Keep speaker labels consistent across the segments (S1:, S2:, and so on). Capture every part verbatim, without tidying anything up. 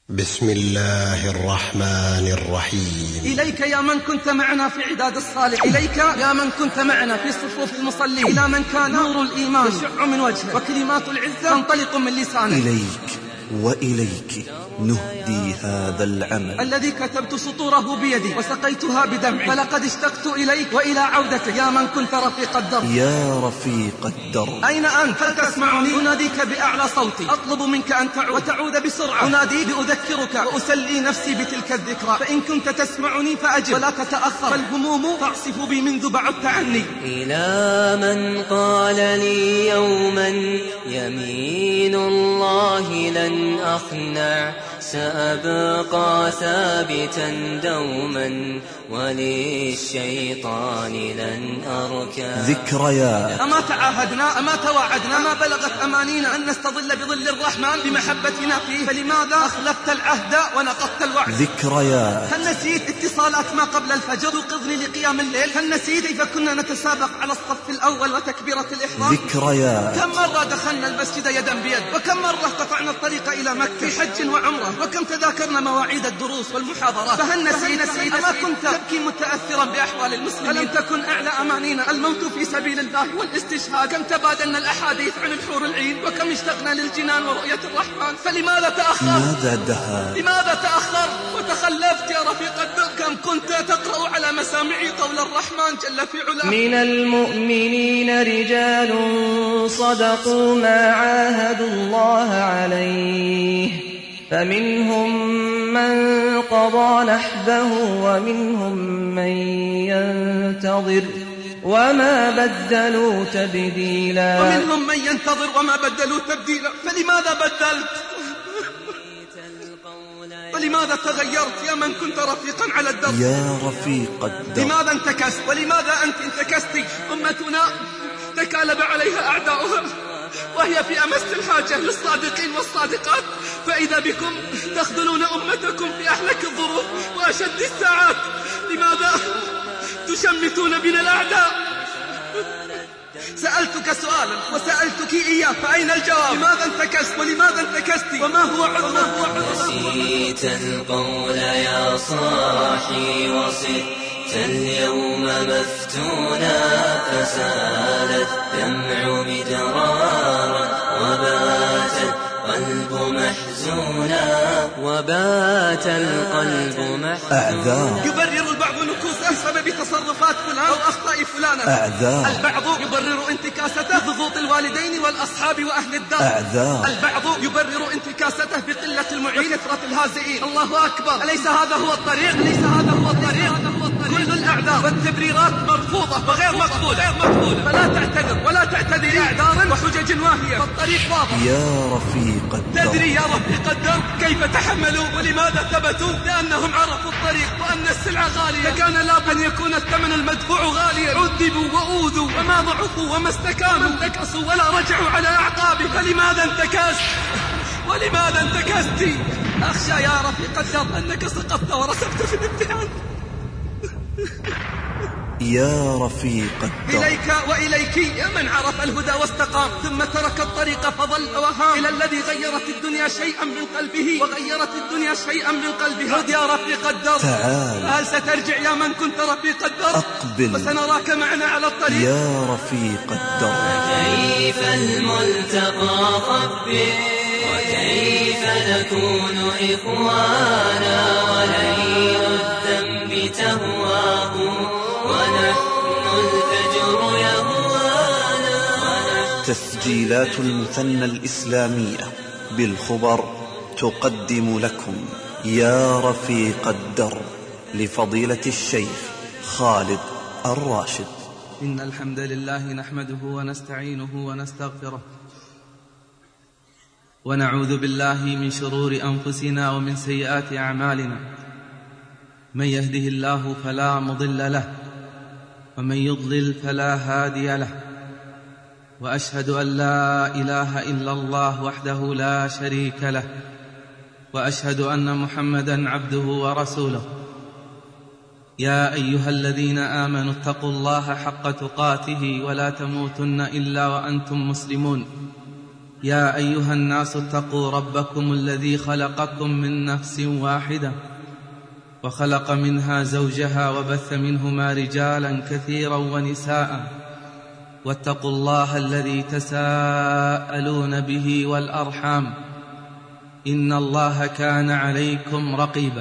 S1: بسم الله الرحمن الرحيم.
S2: إليك يا من كنت معنا في عداد الصالح، إليك يا من كنت معنا في صفوف المصلين، إلى من كان نور الإيمان يشع من وجهه وكلمات العزة تنطلق من لسانه.
S3: إليك وإليك نهدي هذا العمل
S2: الذي كتبت سطوره بيدي وسقيتها بدمعي، فلقد اشتقت إليك وإلى عودتك يا من كنت رفيق الدرب.
S3: يا رفيق الدرب،
S2: أين أنت؟ هل تسمعني؟ أناديك بأعلى صوتي، أطلب منك أن تعود وتعود بسرعة. أناديك لأذكرك وأسلي نفسي بتلك الذكرى، فإن كنت تسمعني فأجب ولا تتأخر، فالهموم تعصف بي منذ بعدت عني.
S4: إلى من قال لي يوما يمين الله لن أخنع، سأبقى ثابتا دوما وللشيطان لن أركع.
S3: ذكريات.
S2: أما تعاهدنا أما تواعدنا أما بلغت أمانينا أن نستظل بظل الرحمن بمحبتنا فيه، فلماذا أخلفت العهد ونقضت الوعد؟
S3: ذكريات.
S2: هل نسيت اتصالات ما قبل الفجر توقظني لقيام الليل؟ هل نسيت كيف كنا نتسابق على الصف الأول وتكبيرة الإحرام؟
S3: ذكريات.
S2: كم مرة دخلنا المسجد يدا بيد، وكم مرة قطعنا الطريق إلى مكة في حج وعمرة، وكم تذاكرنا مواعيد الدروس والمحاضرات. فهل نسيت نسيت أما كنت تبكي متأثرا بأحوال المسلمين؟ ألم تكن أعلى أمانينا الموت في سبيل الله والاستشهاد؟ كم تبادلنا الأحاديث عن الحور العين، وكم اشتقنا للجنان ورؤية الرحمن؟ فلماذا تأخر؟
S3: ماذا دهى؟
S2: لماذا تأخر وتخلفت يا رفيق الدرب؟ كم كنت تقرأ على مسامعي قول الرحمن جل في علاه:
S4: من المؤمنين رجال صدقوا ما عاهدوا الله عليه، فمنهم من قضى نحبه ومنهم من ينتظر وما بدلوا تبديلا.
S2: ومنهم من ينتظر وما بدلوا تبديلا. فلماذا بدلت؟ ولماذا تغيرت يا من كنت رفيقا على الدرب؟
S3: يا رفيق الدرب،
S2: لماذا انتكست؟ ولماذا أنت انتكستي؟ أمتنا تكالب عليها أعداؤها وهي في أمس الحاجة للصادقين والصادقات، فإذا بكم تخذلون أمتكم في أحلك الظروف وأشد الساعات. لماذا تشمتون بنا الأعداء؟ سألتك سؤالا وسألتك إياه، فأين الجواب؟ لماذا انتكست ولماذا انتكست وما هو عذرك؟
S4: نسيت القول يا صاحي وصرت اليوم مفتونا، فسال الدمع مدرارا وبات القلب محزونا، وبات القلب محزونا.
S3: أعذار.
S2: يبرر البعض نكوسه بسبب تصرفات فلان أو أخطاء فلانة.
S3: أعذار.
S2: البعض يبرر انتكاسته بضغوط الوالدين والأصحاب وأهل الدار.
S3: أعذار.
S2: البعض يبرر انتكاسته بقلة المعين وكثرة الهازئين. الله أكبر، أليس هذا هو الطريق؟ أليس هذا هو الطريق؟ كل الأعذار والتبريرات مرفوضة وغير مقبولة، فلا تعتذر ولا تعتذري أعذارا وحجج واهية، فالطريق واضح.
S3: يا رفيق الدرب،
S2: تدري يا رفيق الدرب كيف تحملوا ولماذا ثبتوا؟ لأنهم عرفوا الطريق وأن السلعة غالية، فكان لابد أن يكون الثمن المدفوع غاليا. عذبوا وأوذوا وما ضعفوا وما استكانوا، ما انتكسوا ولا رجعوا على أعقابهم. فلماذا انتكست؟ ولماذا انتكست؟ أخشى يا رفيق الدرب أنك سقطت ورسبت في الامتحان.
S3: يا رفيق الدرب،
S2: إليك وإليك يا من عرف الهدى واستقام، ثم ترك الطريق فضل وهام، إلى الذي غيرت الدنيا شيئا من قلبه وغيرت الدنيا شيئا من قلبه. عد يا رفيق الدرب،
S3: تعال.
S2: هل سترجع يا من كنت رفيق الدرب؟
S3: أقبل
S2: وسنراك معنا على الطريق.
S3: يا رفيق الدرب.
S4: كيف الملتقى خبر، وكيف نكون إخوانا، وليل الذنب تهواه ونحن الفجر يهوانا.
S3: تسجيلات المثنى الإسلامية بالخبر تقدم لكم يا رفيق الدرب لفضيلة الشيخ خالد الراشد.
S2: إن الحمد لله نحمده ونستعينه ونستغفره، ونعوذ بالله من شرور أنفسنا ومن سيئات أعمالنا. من يهده الله فلا مضل له، ومن يضلل فلا هادي له، وأشهد أن لا إله إلا الله وحده لا شريك له، وأشهد أن محمدا عبده ورسوله. يا أيها الذين آمنوا اتقوا الله حق تقاته ولا تموتن إلا وأنتم مسلمون. يا أيها الناس اتقوا ربكم الذي خلقكم من نفس واحدة وخلق منها زوجها وبث منهما رجالا كثيرا ونساء واتقوا الله الذي تساءلون به والأرحام إن الله كان عليكم رقيبا.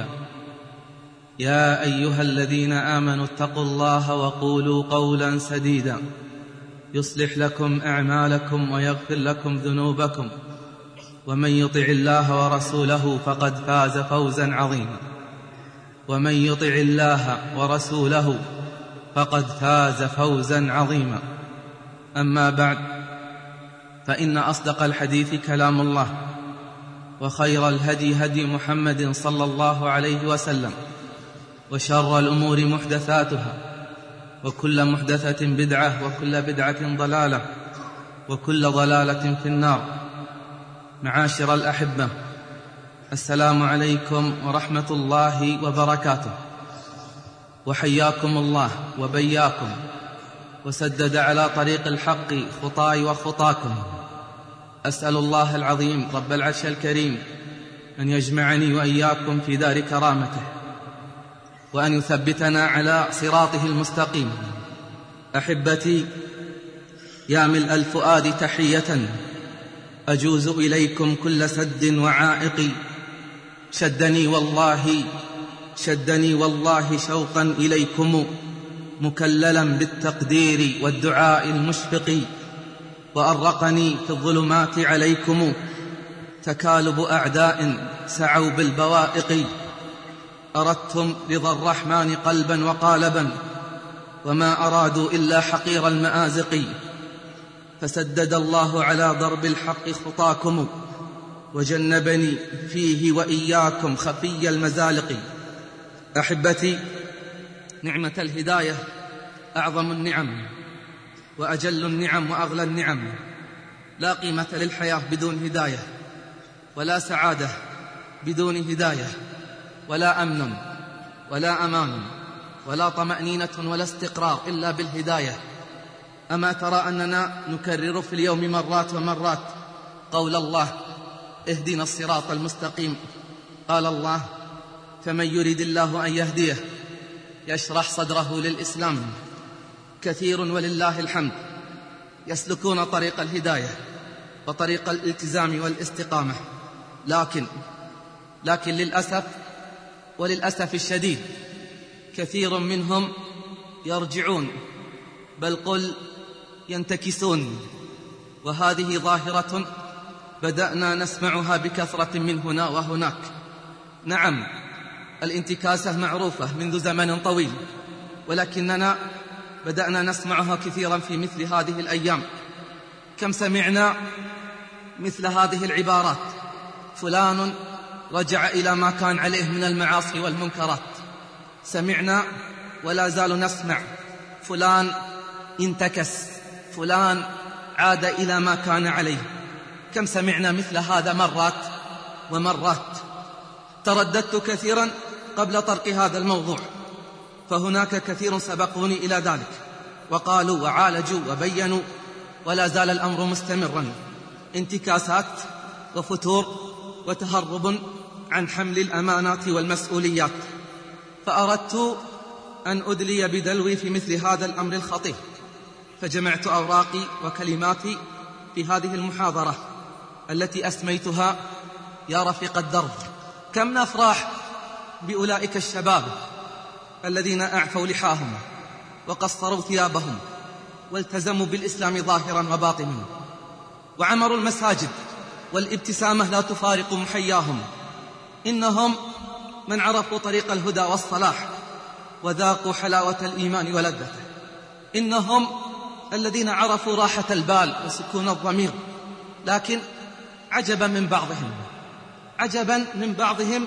S2: يا أيها الذين آمنوا اتقوا الله وقولوا قولا سديدا يصلح لكم أعمالكم ويغفر لكم ذنوبكم ومن يطع الله ورسوله فقد فاز فوزا عظيما. ومن يطع الله ورسوله فقد فاز فوزا عظيما. أما بعد، فإن أصدق الحديث كلام الله، وخير الهدي هدي محمد صلى الله عليه وسلم، وشر الأمور محدثاتها، وكل محدثة بدعة، وكل بدعة ضلالة، وكل ضلالة في النار. معاشر الأحبة، السلام عليكم ورحمة الله وبركاته، وحياكم الله وبياكم، وسدد على طريق الحق خطاي وخطاكم. أسأل الله العظيم رب العرش الكريم أن يجمعني وإياكم في دار كرامته، وأن يثبتنا على صراطه المستقيم. أحبتي، يا ملء الفؤاد تحية أجوز إليكم كل سد وعائق. شدني والله شدني والله شوقا إليكم، مكللا بالتقدير والدعاء المشفق. وأرقني في الظلمات عليكم تكالب أعداء سعوا بالبوائق. أردتم رضا الرحمن قلبا وقالبا، وما أرادوا إلا حقير المآزق. فسدد الله على ضرب الحق خطاكم، وجنبني فيه وإياكم خفي المزالق. أحبتي، نعمة الهداية أعظم النعم، وأجل النعم، وأغلى النعم. لا قيمة للحياة بدون هداية، ولا سعادة بدون هداية، ولا أمن ولا أمان ولا طمأنينة ولا استقرار إلا بالهداية. أما ترى أننا نكرر في اليوم مرات ومرات قول الله: اهدنا الصراط المستقيم. قال الله: فمن يريد الله أن يهديه يشرح صدره للإسلام. كثير ولله الحمد يسلكون طريق الهداية وطريق الالتزام والاستقامة، لكن لكن للأسف وللأسف الشديد كثير منهم يرجعون، بل قل ينتكسون. وهذه ظاهرة بدأنا نسمعها بكثرة من هنا وهناك. نعم، الانتكاسة معروفة منذ زمن طويل، ولكننا بدأنا نسمعها كثيرا في مثل هذه الأيام. كم سمعنا مثل هذه العبارات: فلان رجع إلى ما كان عليه من المعاصي والمنكرات. سمعنا ولا زال نسمع: فلان انتكس، فلان عاد إلى ما كان عليه. كم سمعنا مثل هذا مرات ومرات. ترددت كثيرا قبل طرق هذا الموضوع، فهناك كثير سبقوني إلى ذلك وقالوا وعالجوا وبينوا، ولا زال الأمر مستمرا. انتكاسات وفتور وتهرب عن حمل الأمانات والمسؤوليات. فأردت أن أدلي بدلوي في مثل هذا الأمر الخطير، فجمعت أوراقي وكلماتي في هذه المحاضرة التي أسميتها يا رفيق الدرب. كم نفرح بأولئك الشباب الذين أعفوا لحاهم وقصروا ثيابهم والتزموا بالإسلام ظاهرا وباطنا، وعمروا المساجد والابتسامة لا تفارق محياهم. إنهم من عرفوا طريق الهدى والصلاح وذاقوا حلاوة الإيمان ولذته. إنهم الذين عرفوا راحة البال وسكون الضمير. لكن عجبا من بعضهم عجبا من بعضهم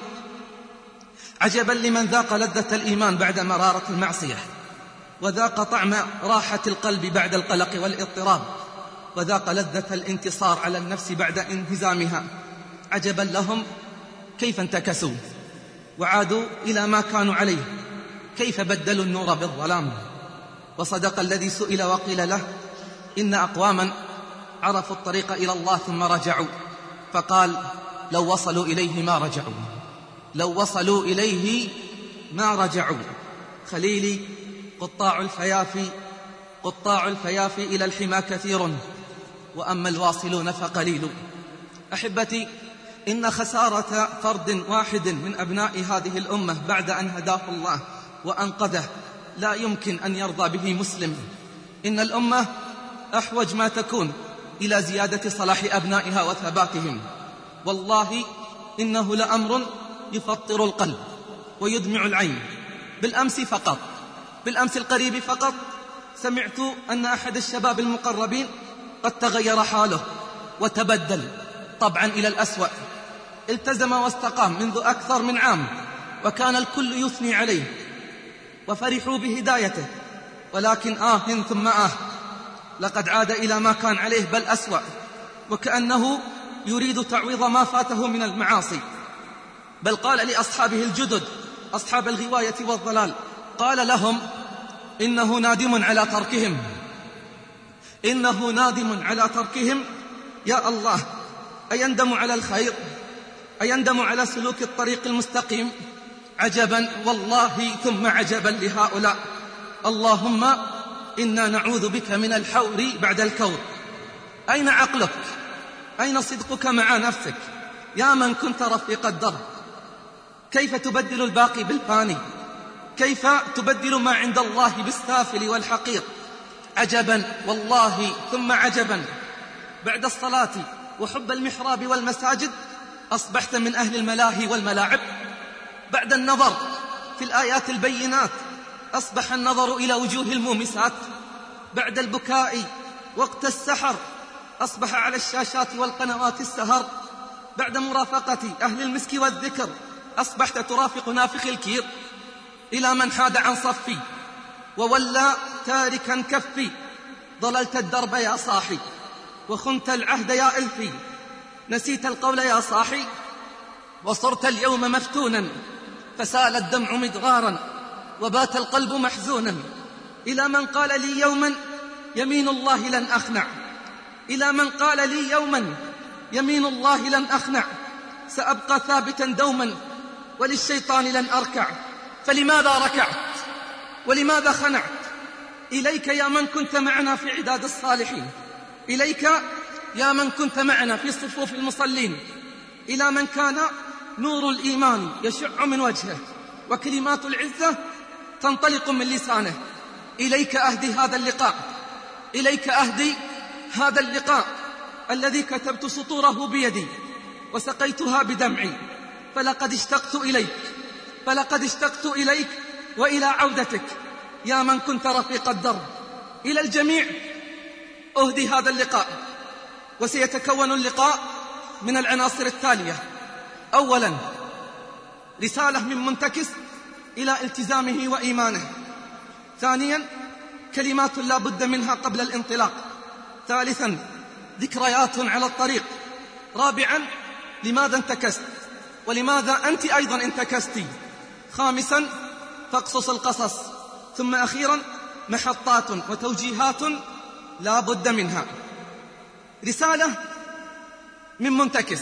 S2: عجبا لمن ذاق لذة الإيمان بعد مرارة المعصية، وذاق طعم راحة القلب بعد القلق والاضطراب، وذاق لذة الانتصار على النفس بعد انهزامها. عجبا لهم كيف انتكسوا وعادوا إلى ما كانوا عليه، كيف بدلوا النور بالظلام. وصدق الذي سئل وقيل له إن أقواما عرفوا الطريق إلى الله ثم رجعوا، فقال لو وصلوا إليه ما رجعوا، لو وصلوا إليه ما رجعوا. خليلي قطاع الفيافي قطاع الفيافي إلى الحمى كثير، وأما الواصلون فقليل. أحبتي، إن خسارة فرد واحد من أبناء هذه الأمة بعد أن هداه الله وأنقذه لا يمكن أن يرضى به مسلم. إن الأمة أحوج ما تكون إلى زيادة صلاح أبنائها وثباتهم. والله إنه لأمر يفطر القلب ويدمع العين. بالأمس فقط بالأمس القريب فقط سمعت أن أحد الشباب المقربين قد تغير حاله وتبدل طبعا إلى الأسوأ. التزم واستقام منذ أكثر من عام، وكان الكل يثني عليه وفرحوا بهدايته، ولكن آه ثم آه لقد عاد إلى ما كان عليه بل أسوأ، وكأنه يريد تعويض ما فاته من المعاصي. بل قال لأصحابه الجدد أصحاب الغواية والضلال، قال لهم إنه نادم على تركهم إنه نادم على تركهم. يا الله، أيندم على الخير؟ أيندم على سلوك الطريق المستقيم؟ عجبا والله ثم عجبا لهؤلاء. اللهم إنا نعوذ بك من الحور بعد الكور. أين عقلك؟ أين صدقك مع نفسك؟ يا من كنت رفيق الدرب، كيف تبدل الباقي بالفاني؟ كيف تبدل ما عند الله بالسافل والحقير؟ عجبا والله ثم عجبا، بعد الصلاة وحب المحراب والمساجد أصبحت من أهل الملاهي والملاعب. بعد النظر في الآيات البينات أصبح النظر إلى وجوه المومسات. بعد البكاء وقت السحر أصبح على الشاشات والقنوات السهر. بعد مرافقة أهل المسك والذكر أصبحت ترافق نافخ الكير. إلى من حاد عن صفي وولى تاركا كفي، ضللت الدرب يا صاحي وخنت العهد يا إلفي، نسيت القول يا صاحي وصرت اليوم مفتونا، فسال الدمع مدغارا وبات القلب محزونا. إلى من قال لي يوما يمين الله لن أخنع، إلى من قال لي يوما يمين الله لن أخنع، سأبقى ثابتا دوما وللشيطان لن أركع. فلماذا ركعت ولماذا خنعت؟ إليك يا من كنت معنا في عداد الصالحين، إليك يا من كنت معنا في صفوف المصلين، إلى من كان نور الإيمان يشع من وجهه وكلمات العزة تنطلق من لسانه. إليك أهدي هذا اللقاء، إليك أهدي هذا اللقاء الذي كتبت سطوره بيدي وسقيتها بدمعي. فلقد اشتقت إليك فلقد اشتقت إليك وإلى عودتك يا من كنت رفيق الدرب. إلى الجميع أهدي هذا اللقاء، وسيتكون اللقاء من العناصر التالية: أولا، رسالة من منتكس إلى التزامه وإيمانه. ثانيا، كلمات لا بد منها قبل الانطلاق. ثالثا، ذكريات على الطريق. رابعا، لماذا انتكست ولماذا أنت أيضا انتكستي. خامسا، فاقصص القصص. ثم أخيرا، محطات وتوجيهات لا بد منها. رسالة من منتكس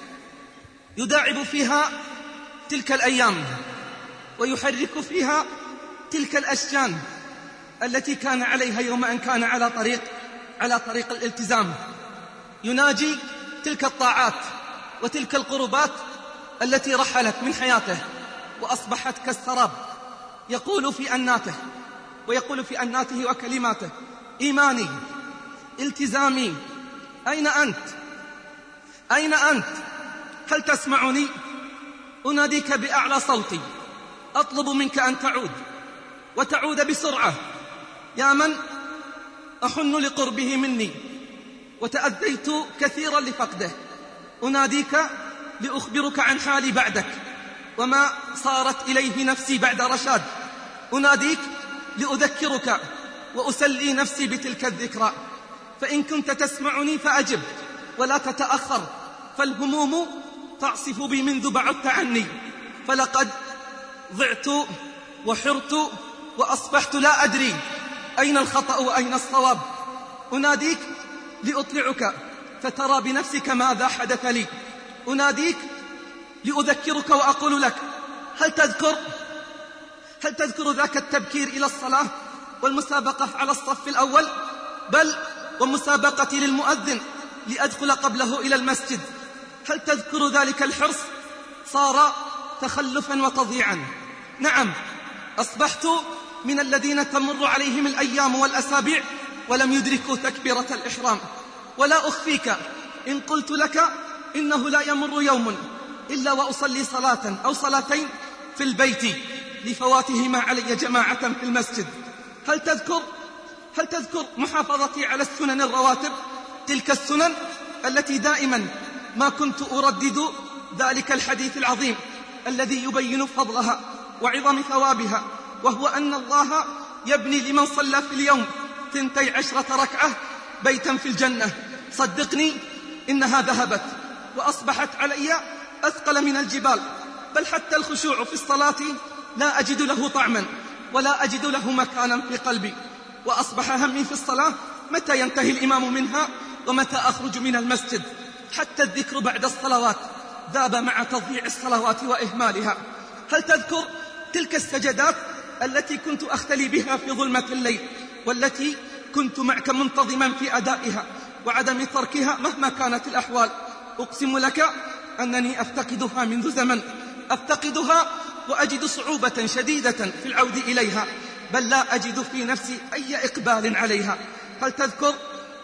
S2: يداعب فيها تلك الأيام ويحرك فيها تلك الأشجان التي كان عليها يوم أن كان على طريق على طريق الالتزام. يناجي تلك الطاعات وتلك القربات التي رحلت من حياته وأصبحت كالسراب. يقول في أناته ويقول في أناته وكلماته: إيماني، التزامي، أين أنت؟ أين أنت؟ هل تسمعني؟ أناديك بأعلى صوتي، أطلب منك أن تعود وتعود بسرعة. يا من أحن لقربه مني وتأذيت كثيرا لفقده، أناديك لأخبرك عن حالي بعدك وما صارت إليه نفسي بعد رشاد. أناديك لأذكرك وأسلي نفسي بتلك الذكرى. فإن كنت تسمعني فأجب ولا تتأخر، فالهموم تعصف بي منذ بعدت عني، فلقد ضعت وحرت وأصبحت لا أدري أين الخطأ وأين الصواب. أناديك
S5: لأطلعك فترى بنفسك ماذا حدث لي. أناديك لأذكرك وأقول لك هل تذكر هل تذكر ذاك التبكير إلى الصلاة والمسابقة على الصف الأول، بل ومسابقتي للمؤذن لأدخل قبله إلى المسجد؟ هل تذكر ذلك الحرص؟ صار تخلفا وتضييعا. نعم، أصبحت من الذين تمر عليهم الأيام والأسابيع ولم يدركوا تكبيرة الإحرام. ولا أخفيك إن قلت لك إنه لا يمر يوم إلا وأصلي صلاة أو صلاتين في البيت لفواتهما علي جماعة في المسجد. هل تذكر هل تذكر محافظتي على السنن الرواتب، تلك السنن التي دائما ما كنت أردد ذلك الحديث العظيم الذي يبين فضلها وعظم ثوابها، وهو أن الله يبني لمن صلى في اليوم ثنتي عشرة ركعة بيتا في الجنة. صدقني إنها ذهبت وأصبحت علي أثقل من الجبال، بل حتى الخشوع في الصلاة لا أجد له طعما ولا أجد له مكانا في قلبي. وأصبح همي في الصلاة متى ينتهي الإمام منها ومتى أخرج من المسجد. حتى الذكر بعد الصلوات ذاب مع تضييع الصلوات وإهمالها. هل تذكر تلك السجدات التي كنت أختلي بها في ظلمة الليل، والتي كنت معك منتظما في أدائها وعدم تركها مهما كانت الأحوال؟ أقسم لك أنني أفتقدها منذ زمن، أفتقدها وأجد صعوبة شديدة في العود إليها، بل لا أجد في نفسي أي إقبال عليها. هل تذكر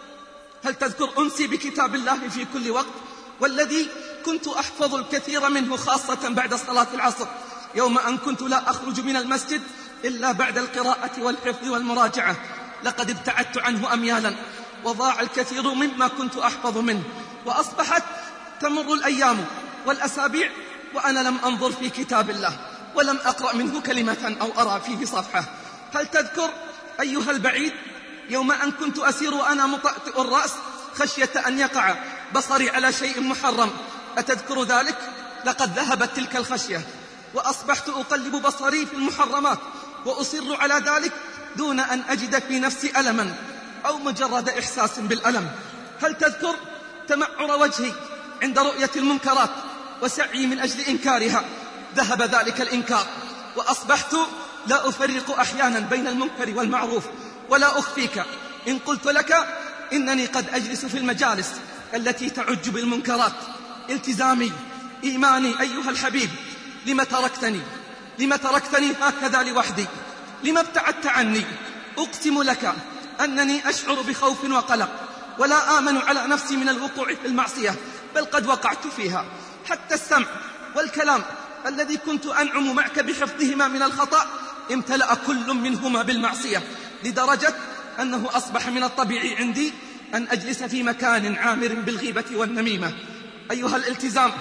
S5: هل تذكر أنسي بكتاب الله في كل وقت، والذي كنت أحفظ الكثير منه خاصة بعد صلاة العصر، يوم أن كنت لا أخرج من المسجد إلا بعد القراءة والحفظ والمراجعة؟ لقد ابتعدت عنه أميالا وضاع الكثير مما كنت أحفظ منه، وأصبحت تمر الأيام والأسابيع وأنا لم أنظر في كتاب الله ولم أقرأ منه كلمة أو أرى فيه صفحة. هل تذكر أيها البعيد يوم أن كنت أسير وأنا مطأطئ الرأس خشية أن يقع بصري على شيء محرم؟ أتذكر ذلك؟ لقد ذهبت تلك الخشية وأصبحت أقلب بصري في المحرمات وأصر على ذلك دون أن أجد في نفسي ألما أو مجرد إحساس بالألم. هل تذكر تمعر وجهي عند رؤية المنكرات وسعي من أجل إنكارها؟ ذهب ذلك الإنكار وأصبحت لا أفرق أحيانا بين المنكر والمعروف. ولا أخفيك إن قلت لك إنني قد أجلس في المجالس التي تعج بالمنكرات. التزامي، إيماني أيها الحبيب، لم تركتني لم تركتني هكذا لوحدي؟ لم ابتعدت عني؟ أقسم لك أنني أشعر بخوف وقلق، ولا آمن على نفسي من الوقوع في المعصية، بل قد وقعت فيها. حتى السمع والكلام الذي كنت أنعم معك بحفظهما من الخطأ امتلأ كل منهما بالمعصية، لدرجة أنه أصبح من الطبيعي عندي أن أجلس في مكان عامر بالغيبة والنميمة. أيها الالتزام،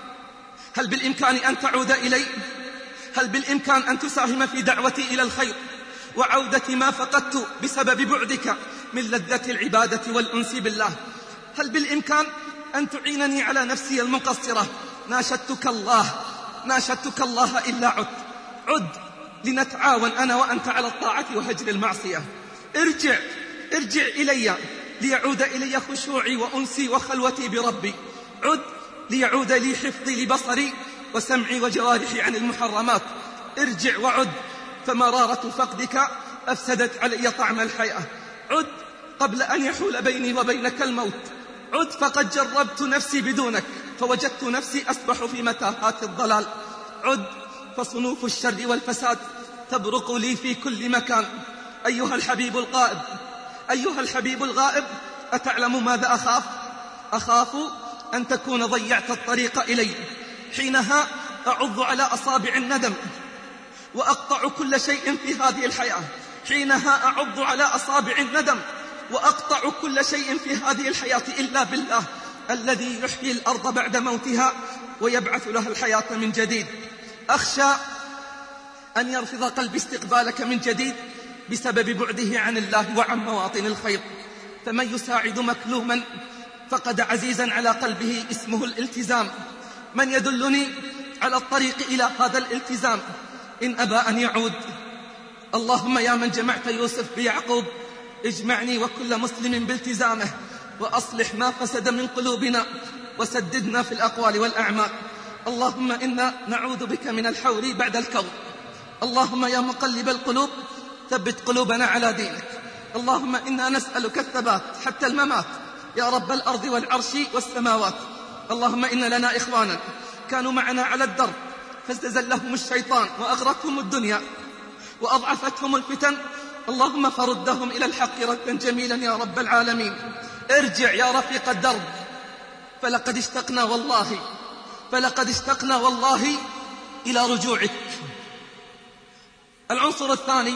S5: هل بالإمكان أن تعود إلي؟ هل بالإمكان أن تساهم في دعوتي إلى الخير وعودة ما فقدت بسبب بعدك من لذة العبادة والأنس بالله؟ هل بالإمكان أن تعينني على نفسي المقصرة؟ ناشدتك الله ناشدتك الله إلا عد عد لنتعاون أنا وأنت على الطاعة وهجر المعصية. ارجع ارجع إلي ليعود إلي خشوعي وأنسي وخلوتي بربي. عد ليعود لي حفظي لبصري وسمعي وجوارحي عن المحرمات. ارجع وعد، فمرارة فقدك أفسدت علي طعم الحياة. عد قبل أن يحول بيني وبينك الموت. عد فقد جربت نفسي بدونك فوجدت نفسي أسبح في متاهات الضلال. عد فصنوف الشر والفساد تبرق لي في كل مكان. أيها الحبيب الغائب أيها الحبيب الغائب أتعلم ماذا أخاف؟ أخاف أن تكون ضيعت الطريق إلي. حينها أعض على أصابع الندم وأقطع كل شيء في هذه الحياة. حينها أعض على أصابع الندم وأقطع كل شيء في هذه الحياة إلا بالله الذي يحيي الأرض بعد موتها ويبعث لها الحياة من جديد. أخشى أن يرفض قلبي استقبالك من جديد بسبب بعده عن الله وعن مواطن الخير. فمن يساعد مكلوما فقد عزيزا على قلبه اسمه الالتزام. من يدلني على الطريق إلى هذا الالتزام إن أبى أن يعود؟ اللهم يا من جمعت يوسف بيعقوب اجمعني وكل مسلم بالتزامه، وأصلح ما فسد من قلوبنا وسددنا في الأقوال والأعمال. اللهم إنا نعوذ بك من الحور بعد الكور. اللهم يا مقلب القلوب ثبت قلوبنا على دينك. اللهم إنا نسألك الثبات حتى الممات يا رب الأرض والعرش والسماوات. اللهم إن لنا إخوانا كانوا معنا على الدرب فاستزلهم الشيطان وأغرتهم الدنيا وأضعفتهم الفتن. اللهم فردهم إلى الحق ردا جميلا يا رب العالمين. ارجع يا رفيق الدرب، فلقد اشتقنا والله فلقد اشتقنا والله إلى رجوعك. العنصر الثاني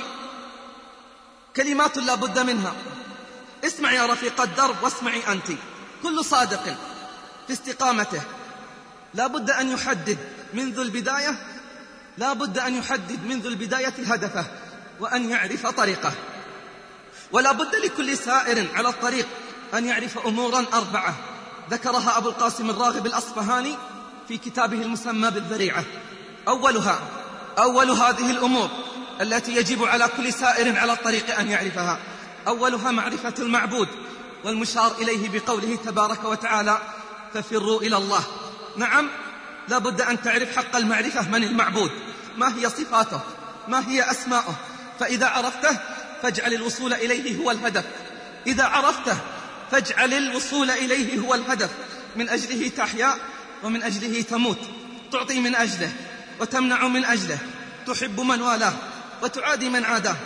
S5: كلمات لا بد منها. اسمع يا رفيق الدرب واسمعي أنت. كل صادق في استقامته لا بد أن يحدد منذ البداية لا بد أن يحدد منذ البداية هدفه وأن يعرف طريقه. ولا بد لكل سائر على الطريق أن يعرف أمورا أربعة ذكرها أبو القاسم الراغب الأصفهاني في كتابه المسمى بالذريعة. أولها أول هذه الأمور التي يجب على كل سائر على الطريق أن يعرفها، أولها معرفة المعبود، والمشار إليه بقوله تبارك وتعالى ففروا إلى الله. نعم، لا بد أن تعرف حق المعرفة من المعبود، ما هي صفاته، ما هي أسماؤه. فإذا عرفته فاجعل الوصول إليه هو الهدف. إذا عرفته فاجعل الوصول إليه هو الهدف. من أجله تحيا ومن أجله تموت، تعطي من أجله وتمنع من أجله، تحب من والاه وتعادي من عاداه.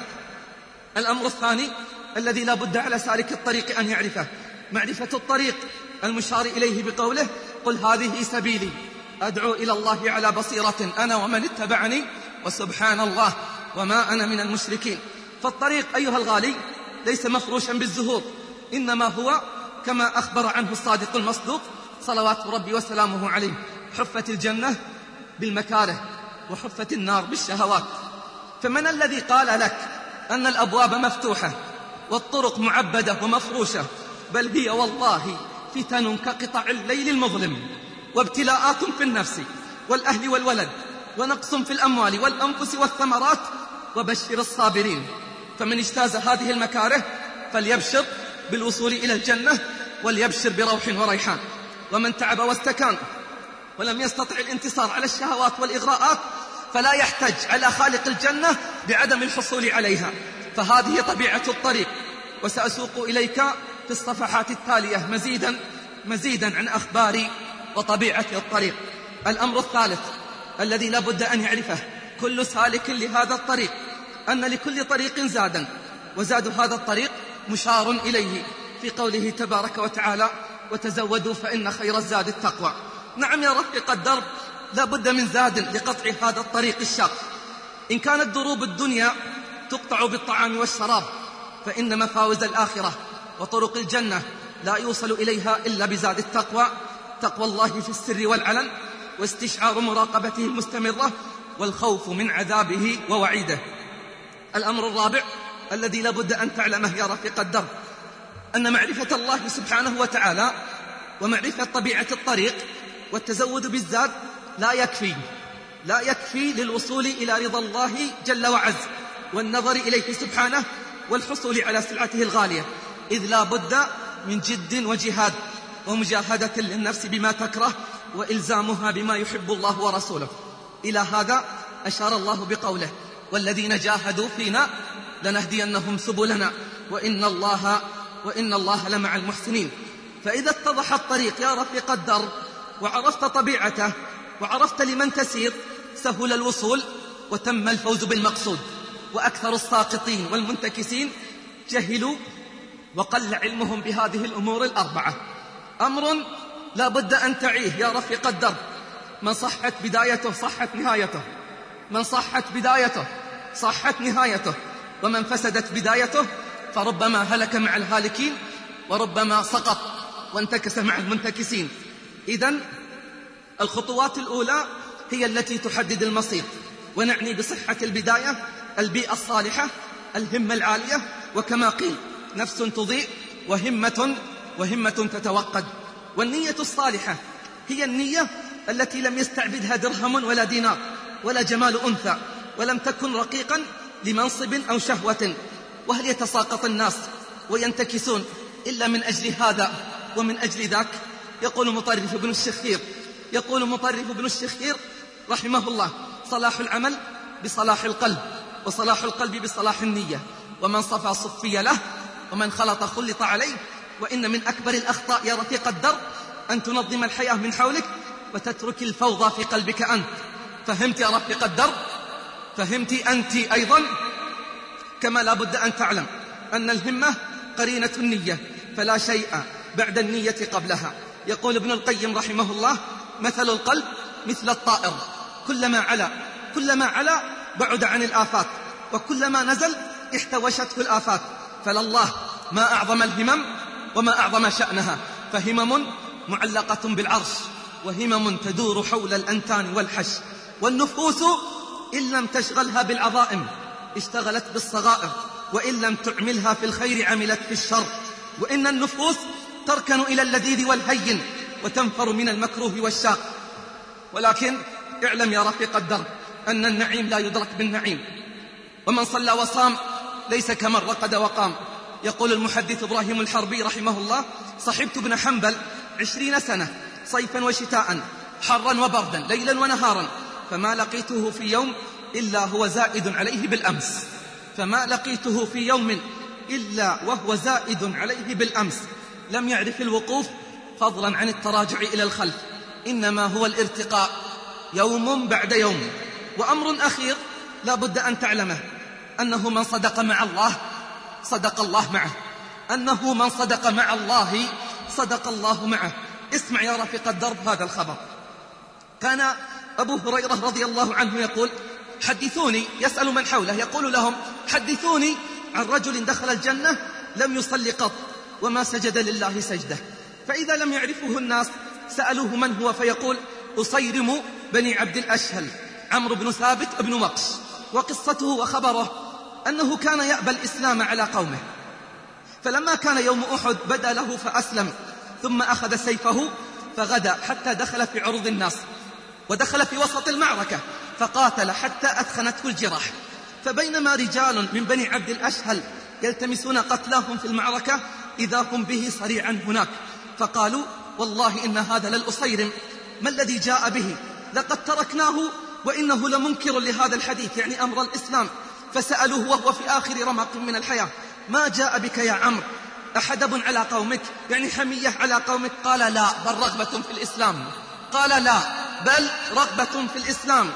S5: الأمر الثاني الذي لا بد على سالك الطريق أن يعرفه معرفة الطريق، المشار إليه بقوله قل هذه سبيلي أدعو إلى الله على بصيرة أنا ومن اتبعني وسبحان الله وما أنا من المشركين. فالطريق أيها الغالي ليس مفروشا بالزهور، إنما هو كما أخبر عنه الصادق المصدوق صلوات ربي وسلامه عليه: حفت الجنة بالمكاره وحفت النار بالشهوات. فمن الذي قال لك أن الأبواب مفتوحة والطرق معبدة ومفروشة؟ بل هي والله فتن كقطع الليل المظلم، وابتلاءات في النفس والأهل والولد، ونقص في الأموال والأنفس والثمرات، وبشر الصابرين. فمن اجتاز هذه المكاره فليبشر بالوصول إلى الجنة وليبشر بروح وريحان. ومن تعب واستكان ولم يستطع الانتصار على الشهوات والإغراءات فلا يحتج على خالق الجنة بعدم الحصول عليها. فهذه طبيعة الطريق. وسأسوق إليك في الصفحات التالية مزيدا مزيدا عن أخبار وطبيعة الطريق. الأمر الثالث الذي لا بد أن يعرفه كل سالك لهذا الطريق أن لكل طريق زادا، وزاد هذا الطريق مشار إليه في قوله تبارك وتعالى وتزودوا فإن خير الزاد التقوى. نعم يا رفيق الدرب، لا بد من زاد لقطع هذا الطريق الشاق. إن كانت دروب الدنيا تقطع بالطعام والشراب، فإن مفاوز الآخرة وطرق الجنة لا يوصل إليها إلا بزاد التقوى، تقوى الله في السر والعلن، واستشعار مراقبته المستمرة، والخوف من عذابه ووعيده. الأمر الرابع الذي لا بد أن تعلمه يا رفيق الدرب أن معرفة الله سبحانه وتعالى ومعرفة طبيعة الطريق والتزود بالزاد لا يكفي لا يكفي للوصول إلى رضا الله جل وعز والنظر إليه سبحانه والحصول على سلعته الغالية، إذ لا بد من جد وجهاد ومجاهدة للنفس بما تكره وإلزامها بما يحب الله ورسوله. إلى هذا أشار الله بقوله والذين جاهدوا فينا لنهدينهم سبلنا وإن الله وإن الله لمع المحسنين. فإذا اتضح الطريق يا رفيق الدرب وعرفت طبيعته وعرفت لمن تسير سهل الوصول وتم الفوز بالمقصود. وأكثر الساقطين والمنتكسين جهلوا وقل علمهم بهذه الأمور الأربعة. أمر لا بد أن تعيه يا رفيق الدرب: من صحت بدايته صحت نهايته، من صحت بدايته صحت نهايته، ومن فسدت بدايته فربما هلك مع الهالكين وربما سقط وانتكس مع المنتكسين. إذن الخطوات الأولى هي التي تحدد المصير، ونعني بصحة البداية البيئة الصالحة، الهمة العالية، وكما قيل نفس تضيء وهمة وهمة تتوقد. والنية الصالحة هي النية التي لم يستعبدها درهم ولا دينار ولا جمال أنثى، ولم تكن رقيقا لمنصب أو شهوة. وهل يتساقط الناس وينتكسون إلا من أجل هذا ومن أجل ذاك. يقول مطرف بن الشخير يقول مطرف بن الشخير رحمه الله: صلاح العمل بصلاح القلب، وصلاح القلب بصلاح النية، ومن صفى صفي له، ومن خلط خلط عليه. وإن من أكبر الأخطاء يا رفيق الدرب أن تنظم الحياة من حولك وتترك الفوضى في قلبك أنت. فهمت يا رفيق الدرب؟ فهمت أنت أيضا؟ كما لا بد أن تعلم أن الهمة قرينة النية، فلا شيء بعد النية قبلها. يقول ابن القيم رحمه الله: مثل القلب مثل الطائر، كلما علا كلما علا بعد عن الآفات، وكلما نزل احتوشته الآفات. فلله ما أعظم الهمم وما أعظم شأنها، فهمم معلقة بالعرش، وهمم تدور حول الأنتان والحش. والنفوس إن لم تشغلها بالعظائم اشتغلت بالصغائر، وإن لم تعملها في الخير عملت في الشر. وإن النفوس تركن إلى اللذيذ والهين وتنفر من المكروه والشاق. ولكن اعلم يا رفيق الدرب أن النعيم لا يدرك بالنعيم، ومن صلى وصام ليس كمن رقد وقام. يقول المحدث إبراهيم الحربي رحمه الله: صحبت ابن حنبل عشرين سنة صيفا وشتاء، حرا وبردا، ليلا ونهارا، فما لقيته في يوم إلا هو زائد عليه بالأمس فما لقيته في يوم إلا وهو زائد عليه بالأمس. لم يعرف الوقوف فضلا عن التراجع إلى الخلف، إنما هو الارتقاء يوم بعد يوم. وأمر أخير لا بد أن تعلمه: أنه من صدق مع الله صدق الله معه، أنه من صدق مع الله صدق الله معه. اسمع يا رفيق الدرب هذا الخبر. كان أبو هريرة رضي الله عنه يقول: حدثوني، يسأل من حوله يقول لهم: حدثوني عن رجل دخل الجنة لم يصل قط وما سجد لله سجدة. فإذا لم يعرفه الناس سألوه من هو، فيقول: أصيرم بني عبد الأشهل، عمرو بن ثابت بن وقش. وقصته وخبره أنه كان يأبى الإسلام على قومه، فلما كان يوم أحد بدا له فأسلم، ثم أخذ سيفه فغدا حتى دخل في عرض الناس، ودخل في وسط المعركة فقاتل حتى أثخنته الجراح. فبينما رجال من بني عبد الأشهل يلتمسون قتلاهم في المعركة إذا هم به صريعا هناك، فقالوا: والله إن هذا للأصيرم، ما الذي جاء به؟ لقد تركناه وإنه لمنكر لهذا الحديث، يعني أمر الإسلام. فسألوه وهو في آخر رمق من الحياة: ما جاء بك يا عمرو؟ أحدب على قومك، يعني حمية على قومك؟ قال: لا، بل رغبة في الإسلام. قال: لا، بل رغبة في الإسلام.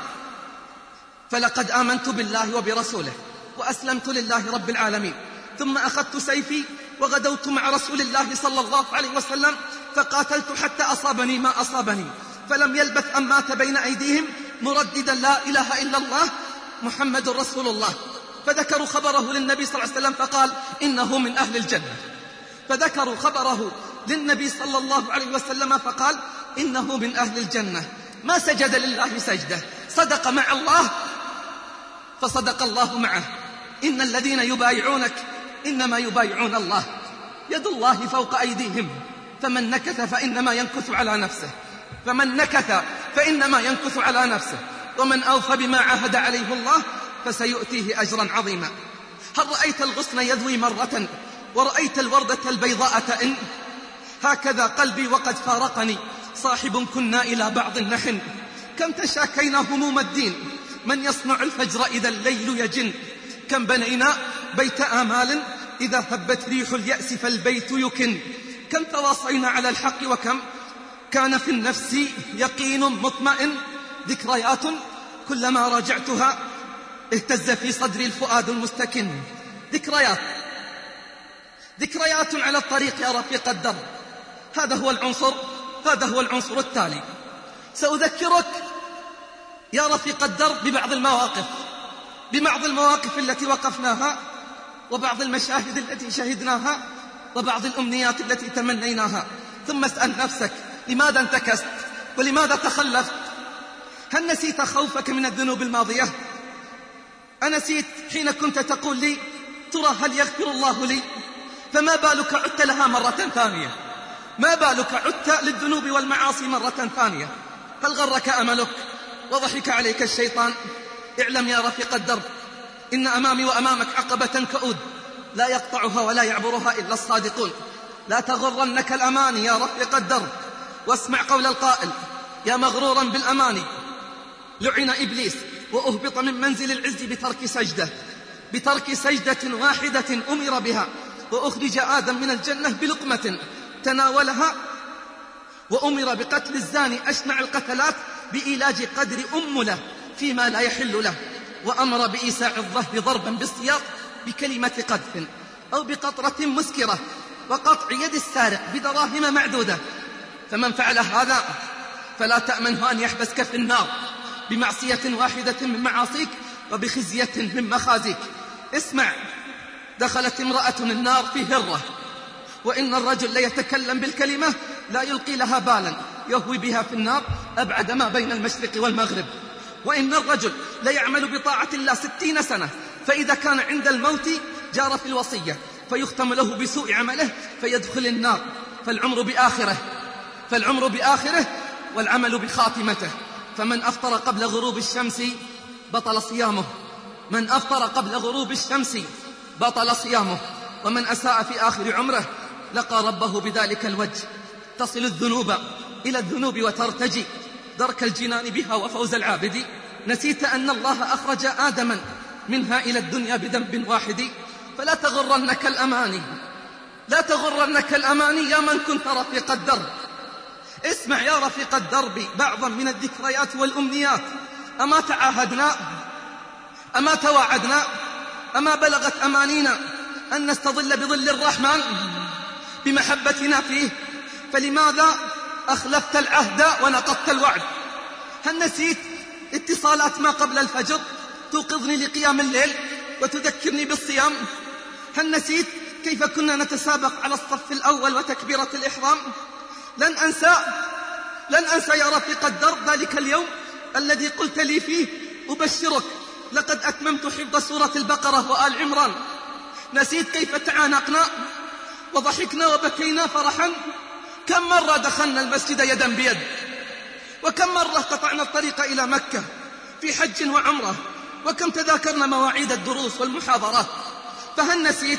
S5: فلقد آمنت بالله وبرسوله وأسلمت لله رب العالمين، ثم أخذت سيفي وغدوت مع رسول الله صلى الله عليه وسلم، فقاتلت حتى أصابني ما أصابني، فلم يلبث أن مات بين أيديهم مرددا لا إله إلا الله محمد رسول الله. فذكروا خبره للنبي صلى الله عليه وسلم فقال: إنه من أهل الجنة. فذكروا خبره للنبي صلى الله عليه وسلم فقال: إنه من أهل الجنة. ما سجد لله سجدة، صدق مع الله فصدق الله معه. إن الذين يبايعونك إنما يبايعون الله، يد الله فوق أيديهم، فمن نكث فإنما ينكث على نفسه فمن نكث فإنما ينكث على نفسه ومن أوفى بما عاهد عليه الله فسيؤتيه أجرا عظيما. هل رأيت الغصن يذوي مرة ورأيت الوردة البيضاء تئن؟ هكذا قلبي وقد فارقني صاحب كنا إلى بعض نحن. كم تشاكينا هموم الدين، من يصنع الفجر إذا الليل يجن. كم بنينا بيت آمال إذا هبت ريح اليأس فالبيت يكن. كم تواصينا على الحق وكم كان في النفس يقين مطمئن. ذكريات كلما راجعتها اهتز في صدري الفؤاد المستكن. ذكريات ذكريات على الطريق يا رفيق الدرب. هذا هو العنصر هذا هو العنصر التالي. سأذكرك يا رفيق الدرب ببعض المواقف ببعض المواقف التي وقفناها، وبعض المشاهد التي شهدناها، وبعض الأمنيات التي تمنيناها. ثم اسأل نفسك: لماذا انتكست؟ ولماذا تخلفت؟ هل نسيت خوفك من الذنوب الماضية؟ أنسيت حين كنت تقول لي: ترى هل يغفر الله لي؟ فما بالك عدت لها مرة ثانية؟ ما بالك عدت للذنوب والمعاصي مرة ثانية؟ هل غرك أملك وضحك عليك الشيطان؟ اعلم يا رفيق الدرب إن أمامي وأمامك عقبة كؤود لا يقطعها ولا يعبرها إلا الصادقون. لا تغرنك الأماني يا رفيق الدرب. واسمع قول القائل: يا مغرورا بالأماني لعن إبليس وأهبط من منزل العز بترك سجدة بترك سجدة واحدة أمر بها، وأخرج آدم من الجنة بلقمة تناولها، وأمر بقتل الزاني أشنع القتلات بإيلاج قدر أمله فيما لا يحل له، وأمر بإيساع الظهر ضربا بالسياط بكلمة قذف أو بقطرة مسكرة، وقطع يد السارق بدراهم معدودة. فمن فعل هذا فلا تأمنه أن يحبسك في النار بمعصية واحدة من معاصيك وبخزية من مخازيك. اسمع، دخلت امرأة النار في هرة، وإن الرجل ليتكلم بالكلمة لا يلقي لها بالا يهوي بها في النار أبعد ما بين المشرق والمغرب. وإن الرجل ليعمل بطاعة الله ستين سنة، فإذا كان عند الموت جار في الوصية فيختم له بسوء عمله فيدخل النار. فالعمر بآخره فالعمر بآخره والعمل بخاتمته. فمن أفطر قبل غروب الشمس بطل صيامه من أفطر قبل غروب الشمس بطل صيامه ومن أساء في آخر عمره لقى ربه بذلك الوجه. تصل الذنوب إلى الذنوب وترتجي درك الجنان بها وفوز العابد. نسيت أن الله أخرج آدما منها إلى الدنيا بذنب واحد. فلا تغرنك الأماني لا تغرنك الأماني يا من كنت رفيق الدرب. اسمع يا رفيق الدرب بعضا من الذكريات والأمنيات. أما تعاهدنا أما تواعدنا أما بلغت أمانينا أن نستظل بظل الرحمن بمحبتنا فيه؟ فلماذا أخلفت العهد ونقضت الوعد؟ هل نسيت اتصالات ما قبل الفجر توقظني لقيام الليل وتذكرني بالصيام؟ هل نسيت كيف كنا نتسابق على الصف الأول وتكبيرة الإحرام؟ لن أنسى لن أنسى يا رفيق الدرب ذلك اليوم الذي قلت لي فيه: أبشرك لقد أتممت حفظ سورة البقرة وآل عمران. نسيت كيف تعانقنا وضحكنا وبكينا فرحا؟ كم مرة دخلنا المسجد يدا بيد، وكم مرة قطعنا الطريق إلى مكة في حج وعمرة، وكم تذاكرنا مواعيد الدروس والمحاضرات. فهل نسيت؟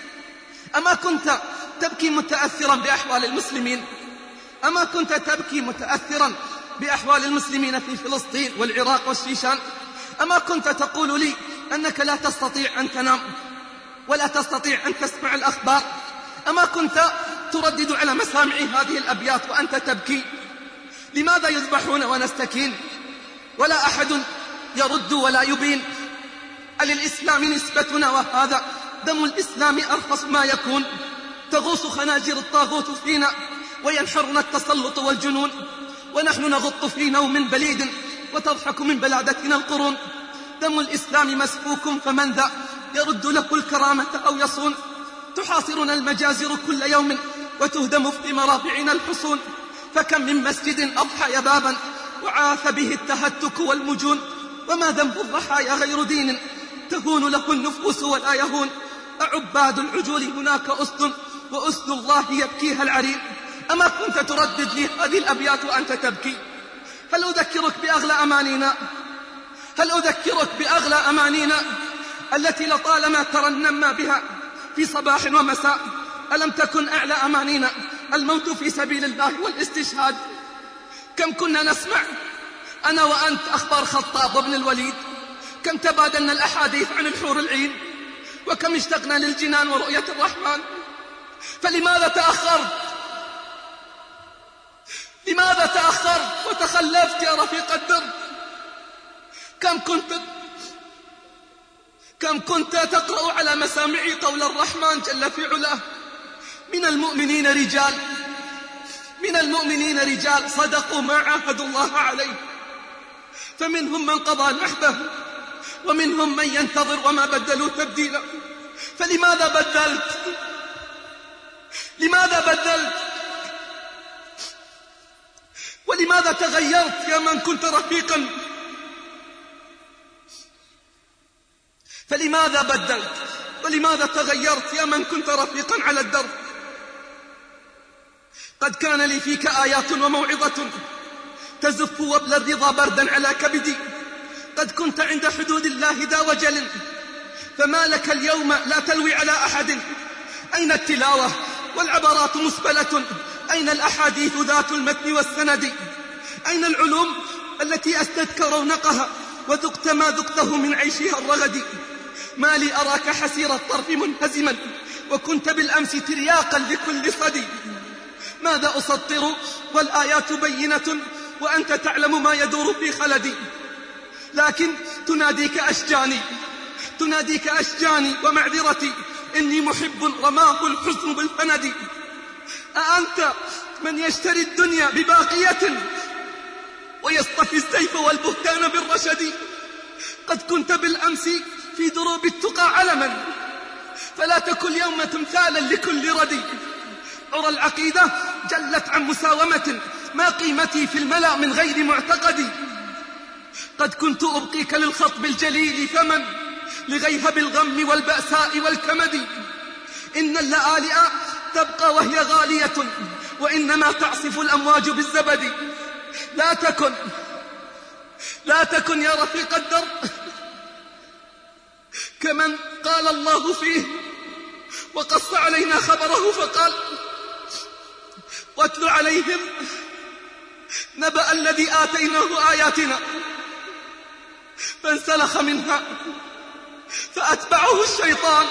S5: أما كنت تبكي متأثرا بأحوال المسلمين؟ أما كنت تبكي متأثرا بأحوال المسلمين في فلسطين والعراق والشيشان؟ أما كنت تقول لي أنك لا تستطيع أن تنام ولا تستطيع أن تسمع الأخبار؟ أما كنت تردد على مسامع هذه الأبيات وأنت تبكي؟ لماذا يذبحون ونستكين ولا أحد يرد ولا يبين؟ للإسلام نسبتنا وهذا دم الإسلام أرخص ما يكون. تغوص خناجر الطاغوت فينا وينحرنا التسلط والجنون، ونحن نغط في نوم بليد وتضحك من بلادتنا القرون. دم الإسلام مسفوك، فمن ذا يرد له الكرامة أو يصون؟ تحاصرنا المجازر كل يوم وتهدم في مرابعنا الحصون. فكم من مسجد أضحى بابا وعاث به التهتك والمجون، وما ذنب الضحايا غير دين تهون له النفوس ولا يهون. أعباد العجول هناك أسد، وأسد الله يبكيها العرين. أما كنت تردد لي هذه الأبيات وأنت تبكي؟ هل أذكرك بأغلى أمانينا هل أذكرك بأغلى أمانينا التي لطالما ترنمنا بها في صباح ومساء؟ ألم تكن أعلى أمانينا الموت في سبيل الله والاستشهاد؟ كم كنا نسمع أنا وأنت أخبار خطاب وابن الوليد، كم تبادلنا الأحاديث عن الحور العين، وكم اشتقنا للجنان ورؤية الرحمن. فلماذا تأخرت لماذا تأخرت وتخلفت يا رفيق الدرب؟ كم كنت كم كنت تقرأ على مسامعي قول الرحمن جل في علاه: من المؤمنين رجال من المؤمنين رجال صدقوا ما عاهدوا الله عليه، فمنهم من قضى نحبه ومنهم من ينتظر وما بدلوا تبديلا. فلماذا بدلت لماذا بدلت ولماذا تغيرت يا من كنت رفيقا؟ فلماذا بدلت ولماذا تغيرت يا من كنت رفيقا على الدرب؟ قد كان لي فيك آيات وموعظة تزف وبل الرضا بردا على كبدي. قد كنت عند حدود الله ذا وجل، فما لك اليوم لا تلوي على أحد. أين التلاوة والعبارات مسبلة؟ أين الأحاديث ذات المتن والسند؟ أين العلوم التي أسدتك رونقها وذقت ما ذقته من عيشها الرغد؟ ما لي أراك حسير الطرف منهزما وكنت بالأمس ترياقا لكل صدي. ماذا أسطر والآيات بينة وأنت تعلم ما يدور في خلدي؟ لكن تناديك أشجاني تناديك أشجاني ومعذرتي، إني محب رماه الحزن بالفند. أأنت من يشتري الدنيا بباقية ويصطفي السيف والبهتان بالرشد؟ قد كنت بالأمس في دروب التقى علما، فلا تكن يوم تمثالا لكل ردي. عرى العقيدة جلت عن مساومة، ما قيمتي في الملأ من غير معتقدي. قد كنت أبقيك للخطب الجليل فمن لغيهب الغم والبأساء والكمد. إن اللآلئ تبقى وهي غالية وإنما تعصف الأمواج بالزبد. لا تكن لا تكن يا رفيق الدرب كمن قال الله فيه وقص علينا خبره فقال: واتل عليهم نبأ الذي آتيناه آياتنا فانسلخ منها فأتبعه الشيطان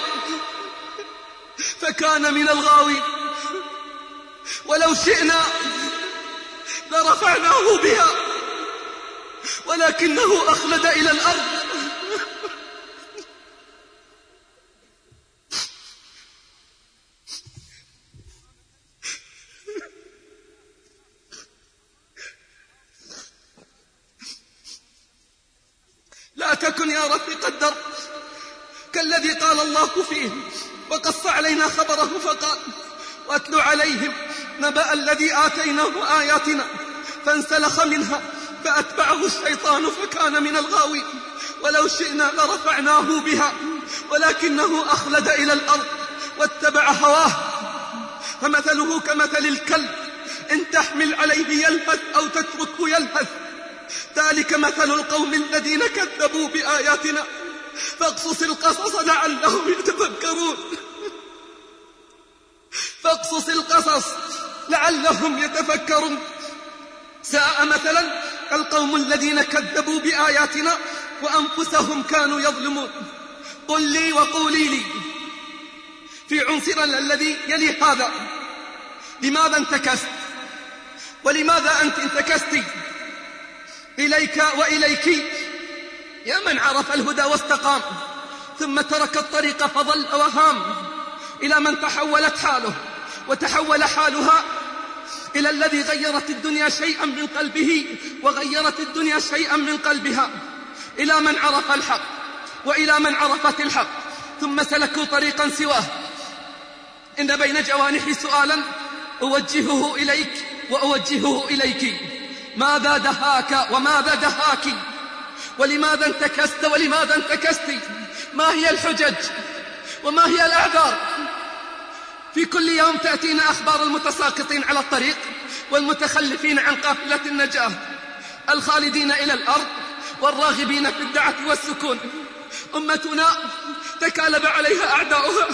S5: فكان من الغاوين. ولو شئنا لرفعناه بها ولكنه أخلد إلى الأرض. لا تكن يا رفيق الدرب كالذي قال الله فيه وقص علينا خبره فقال: واتل عليهم نبأ الذي آتيناه آياتنا فانسلخ منها فأتبعه الشيطان فكان من الغاوين. ولو شئنا لرفعناه بها ولكنه أخلد إلى الأرض واتبع هواه. فمثله كمثل الكلب إن تحمل عليه يلهث أو تتركه يلهث. ذلك مثل القوم الذين كذبوا بآياتنا فاقصص القصص لعلهم يتفكرون فاقصص القصص لعلهم يتفكرون. ساء مثلا القوم الذين كذبوا بآياتنا وأنفسهم كانوا يظلمون. قل لي وقولي لي في عنصرنا الذي يلي هذا: لماذا انتكست؟ ولماذا أنت انتكستي؟ إليك وإليك يا من عرف الهدى واستقام ثم ترك الطريق فظل وهام، إلى من تحولت حاله وتحول حالها، إلى الذي غيرت الدنيا شيئا من قلبه وغيرت الدنيا شيئا من قلبها، إلى من عرف الحق وإلى من عرفت الحق ثم سلكوا طريقا سواه. إن بين جوانحي سؤالا أوجهه إليك وأوجهه إليك: ماذا دهاك وماذا دهاك؟ ولماذا انتكست ولماذا انتكست؟ ما هي الحجج وما هي الأعذار؟ في كل يوم تأتينا أخبار المتساقطين على الطريق والمتخلفين عن قافلة النجاة، الخالدين إلى الأرض والراغبين في الدعة والسكون. أمتنا تكالب عليها أعداؤها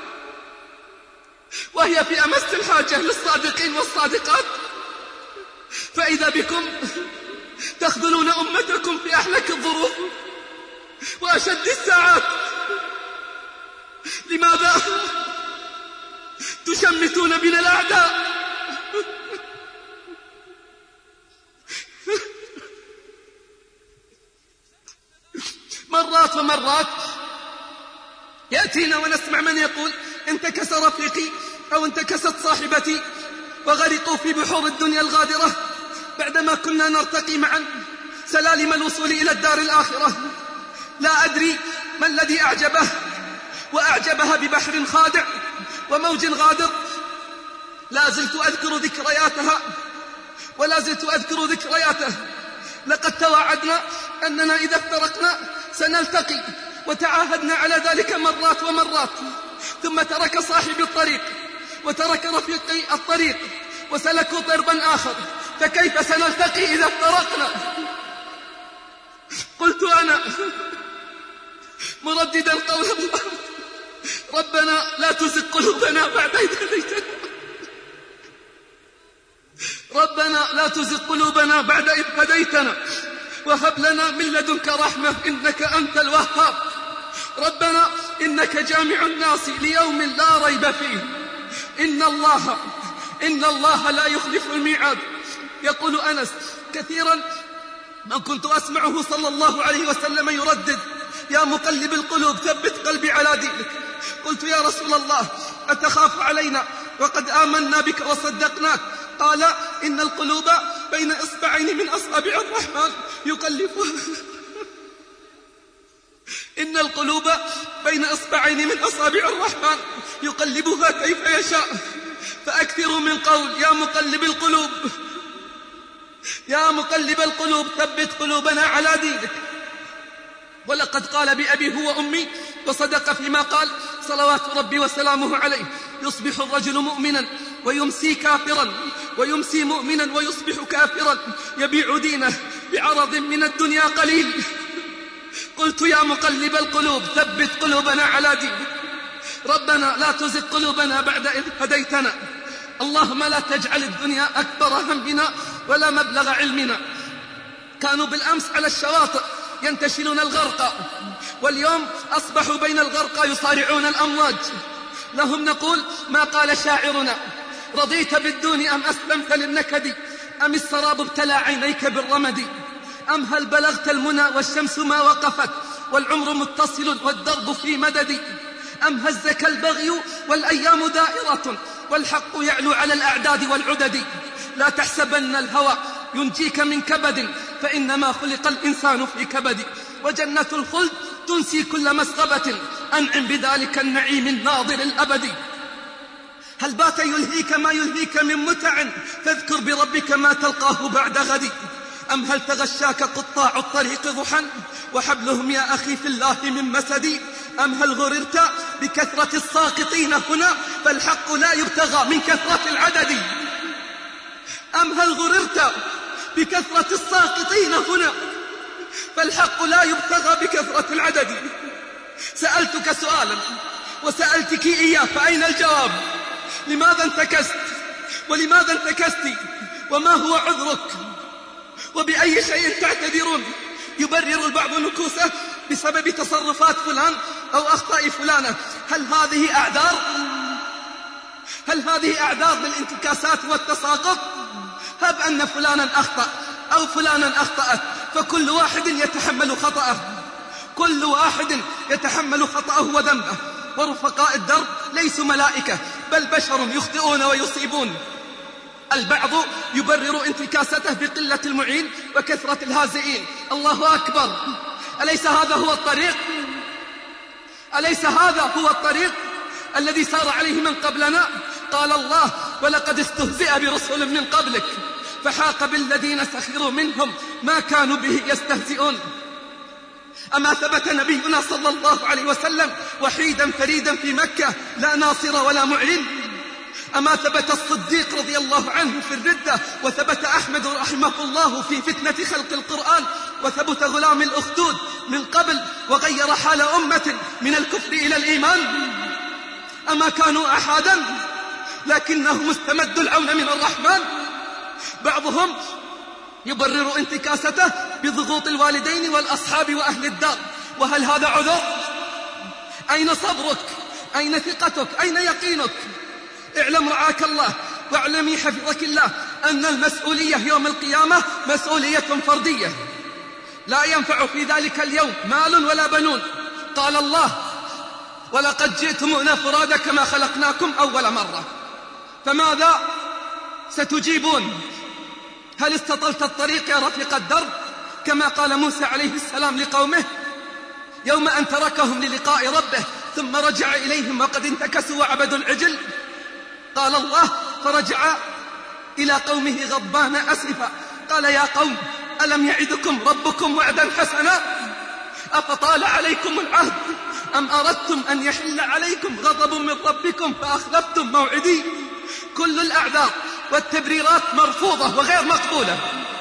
S5: وهي في أمس الحاجة للصادقين والصادقات، فإذا بكم تخذلون أمتكم في أحلك الظروف وأشد الساعات. لماذا تشمتون بنا الأعداء؟ مرات ومرات يأتينا ونسمع من يقول: انتكس رفيقي أو انتكست صاحبتي وغرقوا في بحور الدنيا الغادرة بعدما كنا نرتقي معا سلالم الوصول إلى الدار الآخرة. لا أدري ما الذي أعجبه وأعجبها ببحر خادع وموج غادر. لا زلت أذكر ذكرياتها ولا زلت أذكر ذكرياته. لقد تواعدنا أننا إذا افترقنا سنلتقي، وتعاهدنا على ذلك مرات ومرات، ثم ترك صاحب الطريق وترك رفيقي الطريق وسلكوا ضربا آخر، فكيف سنلتقي إذا افترقنا؟ قلت أنا مرددا قول الله ربنا لا تزغ قلوبنا بعد إذ هديتنا ربنا لا تزغ قلوبنا بعد إذ هديتنا وهب لنا من لدنك رحمة إنك أنت الوهاب. ربنا إنك جامع الناس ليوم لا ريب فيه إن الله إن الله لا يخلف الميعاد. يقول أنس كثيرا ما كنت أسمعه صلى الله عليه وسلم يردد يا مقلب القلوب ثبت قلبي على دينك. قلت يا رسول الله أتخاف علينا وقد آمنا بك وصدقناك؟ قال إن القلوب بين إصبعين من أصابع الرحمن يقلبها إن القلوب بين إصبعين من أصابع الرحمن يقلبها كيف يشاء. فأكثروا من قول يا مقلب القلوب يا مقلب القلوب ثبت قلوبنا على دينك. ولقد قال بأبي هو أمي وصدق فيما قال صلوات ربي وسلامه عليه يصبح الرجل مؤمنا ويمسي كافرا ويمسي مؤمنا ويصبح كافرا يبيع دينه بعرض من الدنيا قليل. قلت يا مقلب القلوب ثبت قلوبنا على دينك. ربنا لا تزغ قلوبنا بعد إذ هديتنا. اللهم لا تجعل الدنيا أكبر همنا ولا مبلغ علمنا. كانوا بالأمس على الشواطئ ينتشلون الغرقى واليوم أصبحوا بين الغرقى يصارعون الأمواج. لهم نقول ما قال شاعرنا رضيت بالدون أم أسلمت للنكد أم السراب ابتلى عينيك بالرمد أم هل بلغت المنى والشمس ما وقفت والعمر متصل والدرب في مدد أم هزك البغي والأيام دائرة والحق يعلو على الأعداد والعدد. لا تحسبن الهوى ينجيك من كبد فإنما خلق الإنسان في كبد وجنة الخلد تنسي كل مسغبة أنعم بذلك النعيم الناظر الأبدي. هل بات يلهيك ما يلهيك من متع فاذكر بربك ما تلقاه بعد غد أم هل تغشاك قطاع الطريق ضحى وحبلهم يا أخي في الله من مسد أم هل غررت بكثرة الساقطين هنا فالحق لا يبتغى من كثرة العدد أم هل غررت بكثرة الساقطين هنا فالحق لا يبتغى بكثرة العدد. سألتك سؤالا وسألتك إياه فأين الجواب؟ لماذا انتكست ولماذا انتكست وما هو عذرك وبأي شيء تعتذرون؟ يبرر البعض نكوسه بسبب تصرفات فلان أو أخطاء فلانة. هل هذه أعذار؟ هل هذه أعذار للانتكاسات والتساقط؟ هب أن فلانا أخطأ أو فلانا أخطأت فكل واحد يتحمل خطأه كل واحد يتحمل خطأه وذنبه. ورفقاء الدرب ليسوا ملائكة بل بشر يخطئون ويصيبون. البعض يبرر انتكاسته بقلة المعين وكثرة الهازئين. الله أكبر. أليس هذا هو الطريق؟ أليس هذا هو الطريق الذي سار عليه من قبلنا؟ قال الله ولقد استهزئ برسل من قبلك فحاق بالذين سخروا منهم ما كانوا به يستهزئون. أما ثبت نبينا صلى الله عليه وسلم وحيدا فريدا في مكة لا ناصر ولا معين؟ أما ثبت الصديق رضي الله عنه في الردة وثبت أحمد رحمه الله في فتنة خلق القرآن وثبت غلام الأخدود من قبل وغير حال أمة من الكفر إلى الإيمان؟ أما كانوا أحدا لكنهم استمدوا العون من الرحمن؟ بعضهم يبرر انتكاسته بضغوط الوالدين والأصحاب وأهل الدار. وهل هذا عذر؟ أين صبرك؟ أين ثقتك؟ أين يقينك؟ اعلم رعاك الله واعلمي حفظك الله أن المسؤولية يوم القيامة مسؤولية فردية لا ينفع في ذلك اليوم مال ولا بنون. قال الله ولقد جئتمونا فرادا كما خلقناكم أول مرة. فماذا ستجيبون؟ هل استطلت الطريق يا رفيق الدرب كما قال موسى عليه السلام لقومه يوم أن تركهم للقاء ربه ثم رجع إليهم وقد انتكسوا وعبدوا العجل؟ قال الله فرجع إلى قومه غضبان أسفا قال يا قوم ألم يعدكم ربكم وعدا حسنا أفطال عليكم العهد أم أردتم أن يحل عليكم غضب من ربكم فأخلفتم موعدي؟ كل الأعذار والتبريرات مرفوضة وغير مقبولة.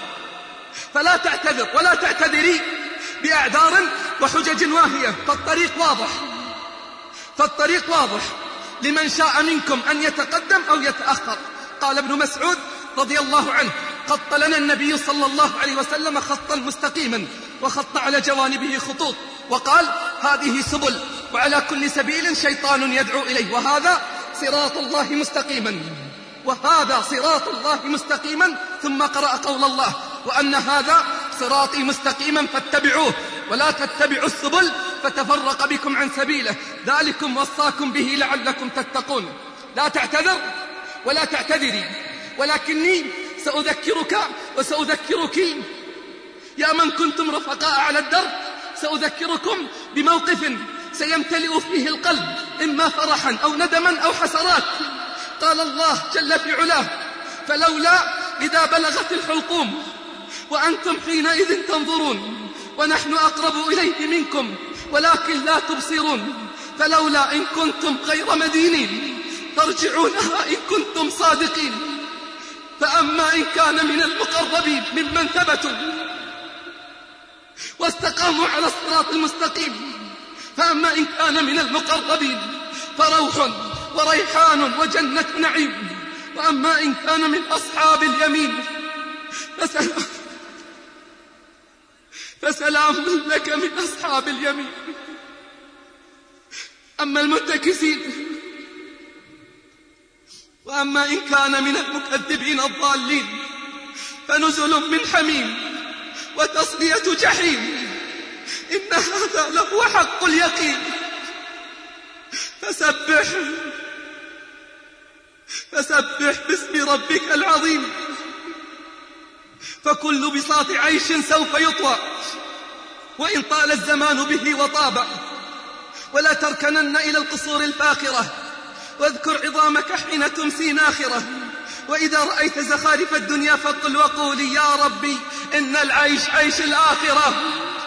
S5: فلا تعتذر ولا تعتذري بأعذار وحجج واهية فالطريق واضح فالطريق واضح لمن شاء منكم أن يتقدم أو يتأخر. قال ابن مسعود رضي الله عنه: خط لنا النبي صلى الله عليه وسلم خطا مستقيما وخط على جوانبه خطوط وقال: هذه سبل وعلى كل سبيل شيطان يدعو إليه، وهذا صراط الله مستقيما، وهذا صراط الله مستقيما. ثم قرأ قول الله: وأن هذا صراطي مستقيما فاتبعوه ولا تتبعوا السبل فتفرق بكم عن سبيله، ذلكم وصاكم به لعلكم تتقون. لا تعتذر ولا تعتذري، ولكني سأذكرك وسأذكرك يا من كنتم رفقاء على الدرب، سأذكركم بموقف سيمتلئ فيه القلب إما فرحا أو ندما أو حسرات. قال الله جل في علاه: فلولا إذا بلغت الحلقوم وأنتم حينئذ تنظرون ونحن أقرب إليه منكم ولكن لا تبصرون، فلولا إن كنتم غير مدينين ترجعونها إن كنتم صادقين. فأما إن كان من المقربين ممن ثبتوا واستقاموا على الصراط المستقيم، فأما إن كان من المقربين فروح وريحان وجنة نعيم، وأما إن كان من أصحاب اليمين فسلام, فسلام لك من أصحاب اليمين. أما المتكسين وأما إن كان من المكذبين الضالين فنزل من حميم وتصلية جحيم، إن هذا لهو حق اليقين. فسبح فسبح باسم ربك العظيم، فكل بساط عيش سوف يطوى وإن طال الزمان به وطاب. ولا تركنن إلى القصور الفاخرة واذكر عظامك حين تمسي ناخرة، وإذا رأيت زخارف الدنيا فقل وقولي يا ربي إن العيش عيش الآخرة.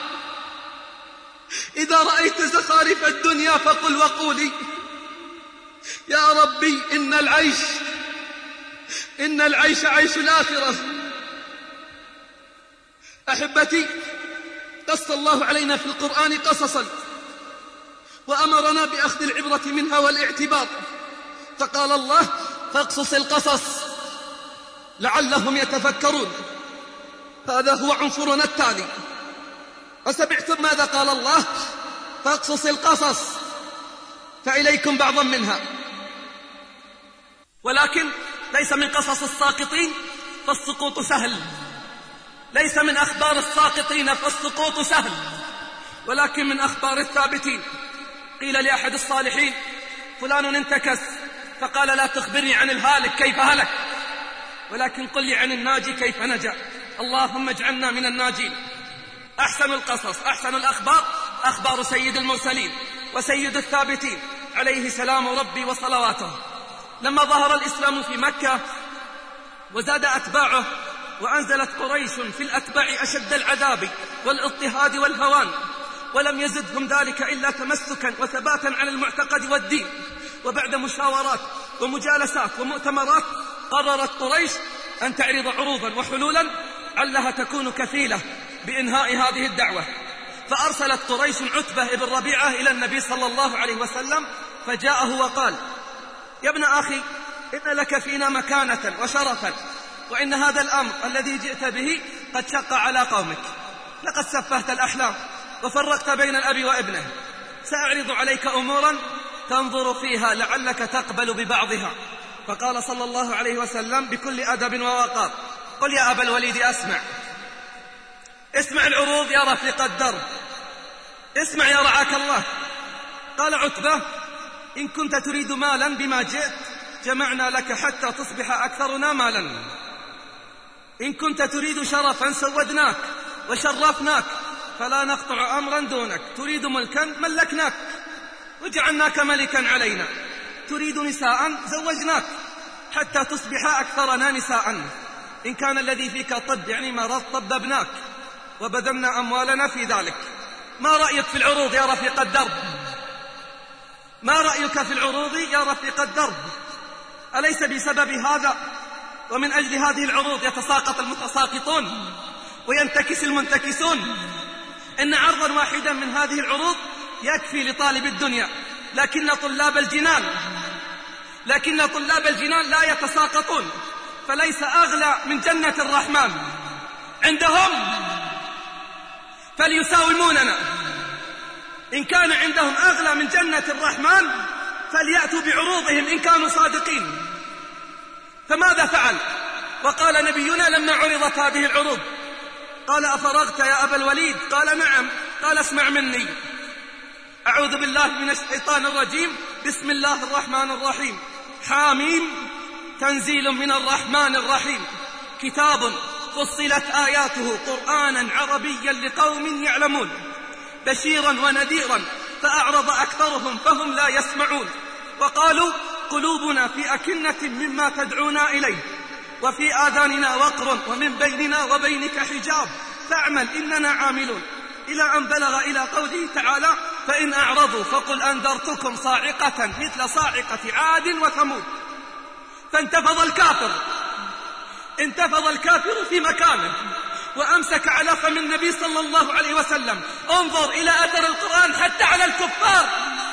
S5: إذا رأيت زخارف الدنيا فقل وقولي يا ربي إن العيش إن العيش عيش الآخرة. أحبتي، قص الله علينا في القرآن قصصا وأمرنا بأخذ العبرة منها والاعتبار، فقال الله: فاقصص القصص لعلهم يتفكرون. هذا هو عنصرنا التالي. وسمعتم ماذا قال الله؟ فاقصص القصص، فإليكم بعضا منها، ولكن ليس من قصص الساقطين فالسقوط سهل، ليس من أخبار الساقطين فالسقوط سهل، ولكن من أخبار الثابتين. قيل لأحد الصالحين: فلان انتكس، فقال: لا تخبرني عن الهالك كيف هلك، ولكن قل لي عن الناجي كيف نجا. اللهم اجعلنا من الناجين. أحسن القصص، أحسن الأخبار أخبار سيد المرسلين وسيد الثابتين عليه سلام ربي وصلواته. لما ظهر الإسلام في مكة وزاد أتباعه وأنزلت قريش في الأتباع أشد العذاب والاضطهاد والهوان، ولم يزدهم ذلك إلا تمسكا وثباتا على المعتقد والدين، وبعد مشاورات ومجالسات ومؤتمرات قررت قريش أن تعرض عروضا وحلولا علها تكون كفيلة بإنهاء هذه الدعوة. فأرسلت قريش عتبة بن ربيعة إلى النبي صلى الله عليه وسلم، فجاءه وقال: يا ابن أخي، إن لك فينا مكانة وشرفا، وإن هذا الأمر الذي جئت به قد شق على قومك، لقد سفهت الأحلام وفرقت بين الأب وابنه، سأعرض عليك أمورا تنظر فيها لعلك تقبل ببعضها. فقال صلى الله عليه وسلم بكل أدب ووقار: قل يا أبا الوليد أسمع. اسمع العروض يا رفيق الدرب، اسمع يا رعاك الله. قال عتبة: إن كنت تريد مالا بما جئت جمعنا لك حتى تصبح أكثرنا مالا، إن كنت تريد شرفا سودناك وشرفناك فلا نقطع أمرا دونك، تريد ملكا ملكناك وجعلناك ملكا علينا، تريد نساء زوجناك حتى تصبح أكثرنا نساء، إن كان الذي فيك طب يعني مرض طببناك وبذلنا أموالنا في ذلك. ما رأيك في العروض يا رفيق الدرب؟ ما رأيك في العروض يا رفيق الدرب؟ أليس بسبب هذا ومن أجل هذه العروض يتساقط المتساقطون وينتكس المنتكسون؟ إن عرضا واحدا من هذه العروض يكفي لطالب الدنيا لكن طلاب الجنان لكن طلاب الجنان لا يتساقطون، فليس أغلى من جنة الرحمن عندهم فليساوموننا. إن كان عندهم أغلى من جنة الرحمن فليأتوا بعروضهم إن كانوا صادقين. فماذا فعل؟ وقال نبينا لما عرضت هذه العروض قال: أفرغت يا أبا الوليد؟ قال: نعم. قال: اسمع مني. أعوذ بالله من الشيطان الرجيم. بسم الله الرحمن الرحيم. حاميم، تنزيل من الرحمن الرحيم، كتاب فصلت آياته قرآنا عربيا لقوم يعلمون، بشيرا ونذيرا فأعرض أكثرهم فهم لا يسمعون، وقالوا قلوبنا في أكنة مما تدعونا إليه، وفي آذاننا وقر ومن بيننا وبينك حجاب فاعمل إننا عاملون، إلى أن بلغ إلى قوله تعالى: فإن أعرضوا فقل أنذرتكم صاعقة مثل صاعقة عاد وثمود. فانتفض الكافر انتفض الكافر في مكانه وأمسك على فم النبي صلى الله عليه وسلم. انظر إلى أثر القرآن حتى على الكفار،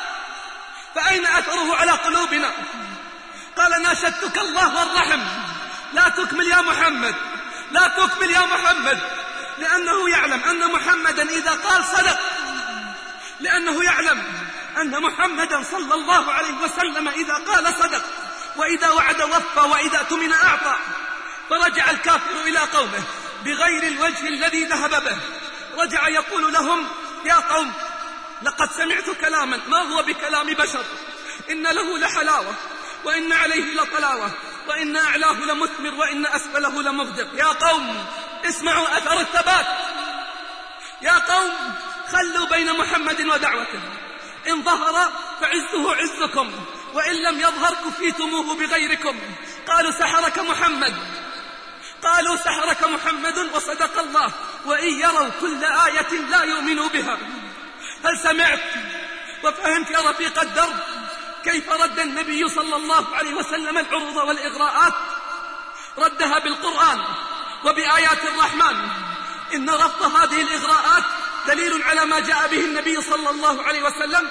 S5: فأين أثره على قلوبنا؟ قال: ناشدتك الله والرحم لا تكمل يا محمد، لا تكمل يا محمد، لأنه يعلم أن محمدا إذا قال صدق، لأنه يعلم أن محمدا صلى الله عليه وسلم إذا قال صدق، وإذا وعد وفى، وإذا اؤتمن أعطى. فرجع الكافر إلى قومه بغير الوجه الذي ذهب به، رجع يقول لهم: يا قوم، لقد سمعت كلاما ما هو بكلام بشر، إن له لحلاوة وإن عليه لطلاوة وإن أعلاه لمثمر وإن أسفله لمغدق. يا قوم اسمعوا أثر الثبات، يا قوم خلوا بين محمد ودعوته، إن ظهر فعزه عزكم وإن لم يظهر كفيتموه بغيركم. قالوا سحرك محمد، قالوا سحرك محمد وصدق الله، وإن يروا كل آية لا يؤمنوا بها. هل سمعت وفهمت يا رفيق الدرب كيف رد النبي صلى الله عليه وسلم العروض والإغراءات؟ ردها بالقرآن وبآيات الرحمن. إن رفض هذه الإغراءات دليل على ما جاء به النبي صلى الله عليه وسلم،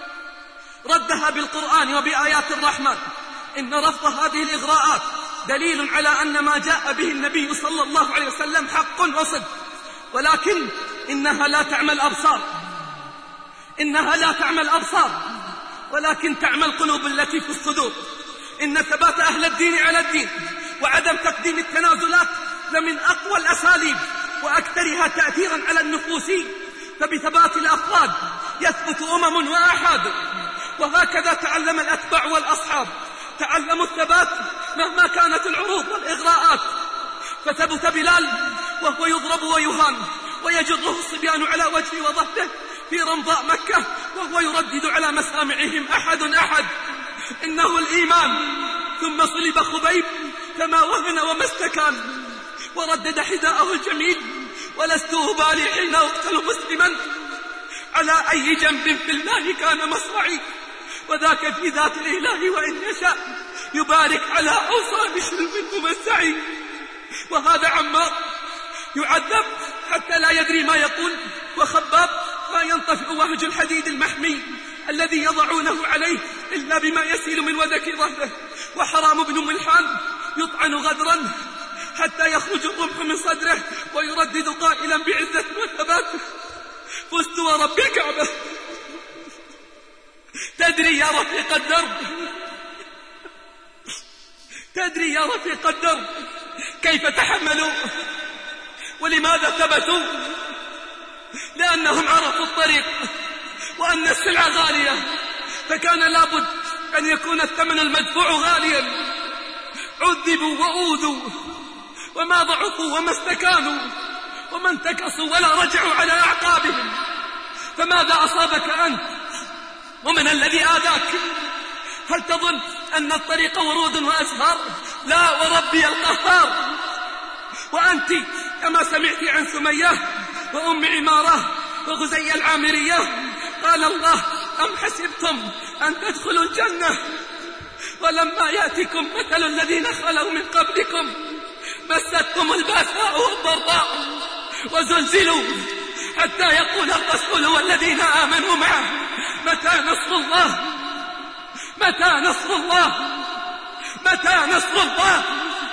S5: ردها بالقرآن وبآيات الرحمن. إن رفض هذه الإغراءات دليل على أن ما جاء به النبي صلى الله عليه وسلم حق وصدق، ولكن إنها لا تعمى الأبصار، إنها لا تعمى الأبصار ولكن تعمى القلوب التي في الصدور. إن ثبات أهل الدين على الدين وعدم تقديم التنازلات لمن أقوى الأساليب وأكثرها تأثيرا على النفوس، فبثبات الأفراد يثبت أمم وآحاد. وهكذا تعلم الأتباع والأصحاب، تعلموا الثبات مهما كانت العروض والإغراءات. فثبت بلال وهو يضرب ويهان ويجره الصبيان على وجهه وظهره في رمضاء مكة وهو يردد على مسامعهم: أحد أحد إنه الإيمان. ثم صلب خبيب فما وهن وما استكان وردد حذاءه الجميل: ولست أبالي حين أقتل مسلما على أي جنب في الله كان مصرعي، وذاك في ذات الإله وإن يشاء يبارك على أوصال شلب ممسعي. وهذا عمار يعذب حتى لا يدري ما يقول، وخباب ما ينطفئ وهج الحديد المحمي الذي يضعونه عليه إلا بما يسيل من وذك ظهره. وحرام بن ملحان يطعن غدرا حتى يخرج الرمح من صدره ويردد قائلا بعزة وثبات: فزت ورب الكعبة. تدري يا رفيق الدرب تدري يا رفيق الدرب كيف تحملوا ولماذا ثبتوا؟ لأنهم عرفوا الطريق وأن السلعة غالية، فكان لابد أن يكون الثمن المدفوع غاليا. عذبوا وأوذوا وما ضعفوا وما استكانوا وما انتكسوا ولا رجعوا على أعقابهم. فماذا أصابك أنت ومن الذي آذاك؟ هل تظن أن الطريق ورود وأزهار؟ لا وربي القهار. وأنت كما سمعت عن سمية وأم عمارة وغزي العامرية قال الله: أم حسبتم أن تدخلوا الجنة ولما يأتكم مثل الذين خلوا من قبلكم مستهم البأساء والضراء وزلزلوا حتى يقول الرسول والذين آمنوا معه متى نصر الله متى نصر الله متى نصر الله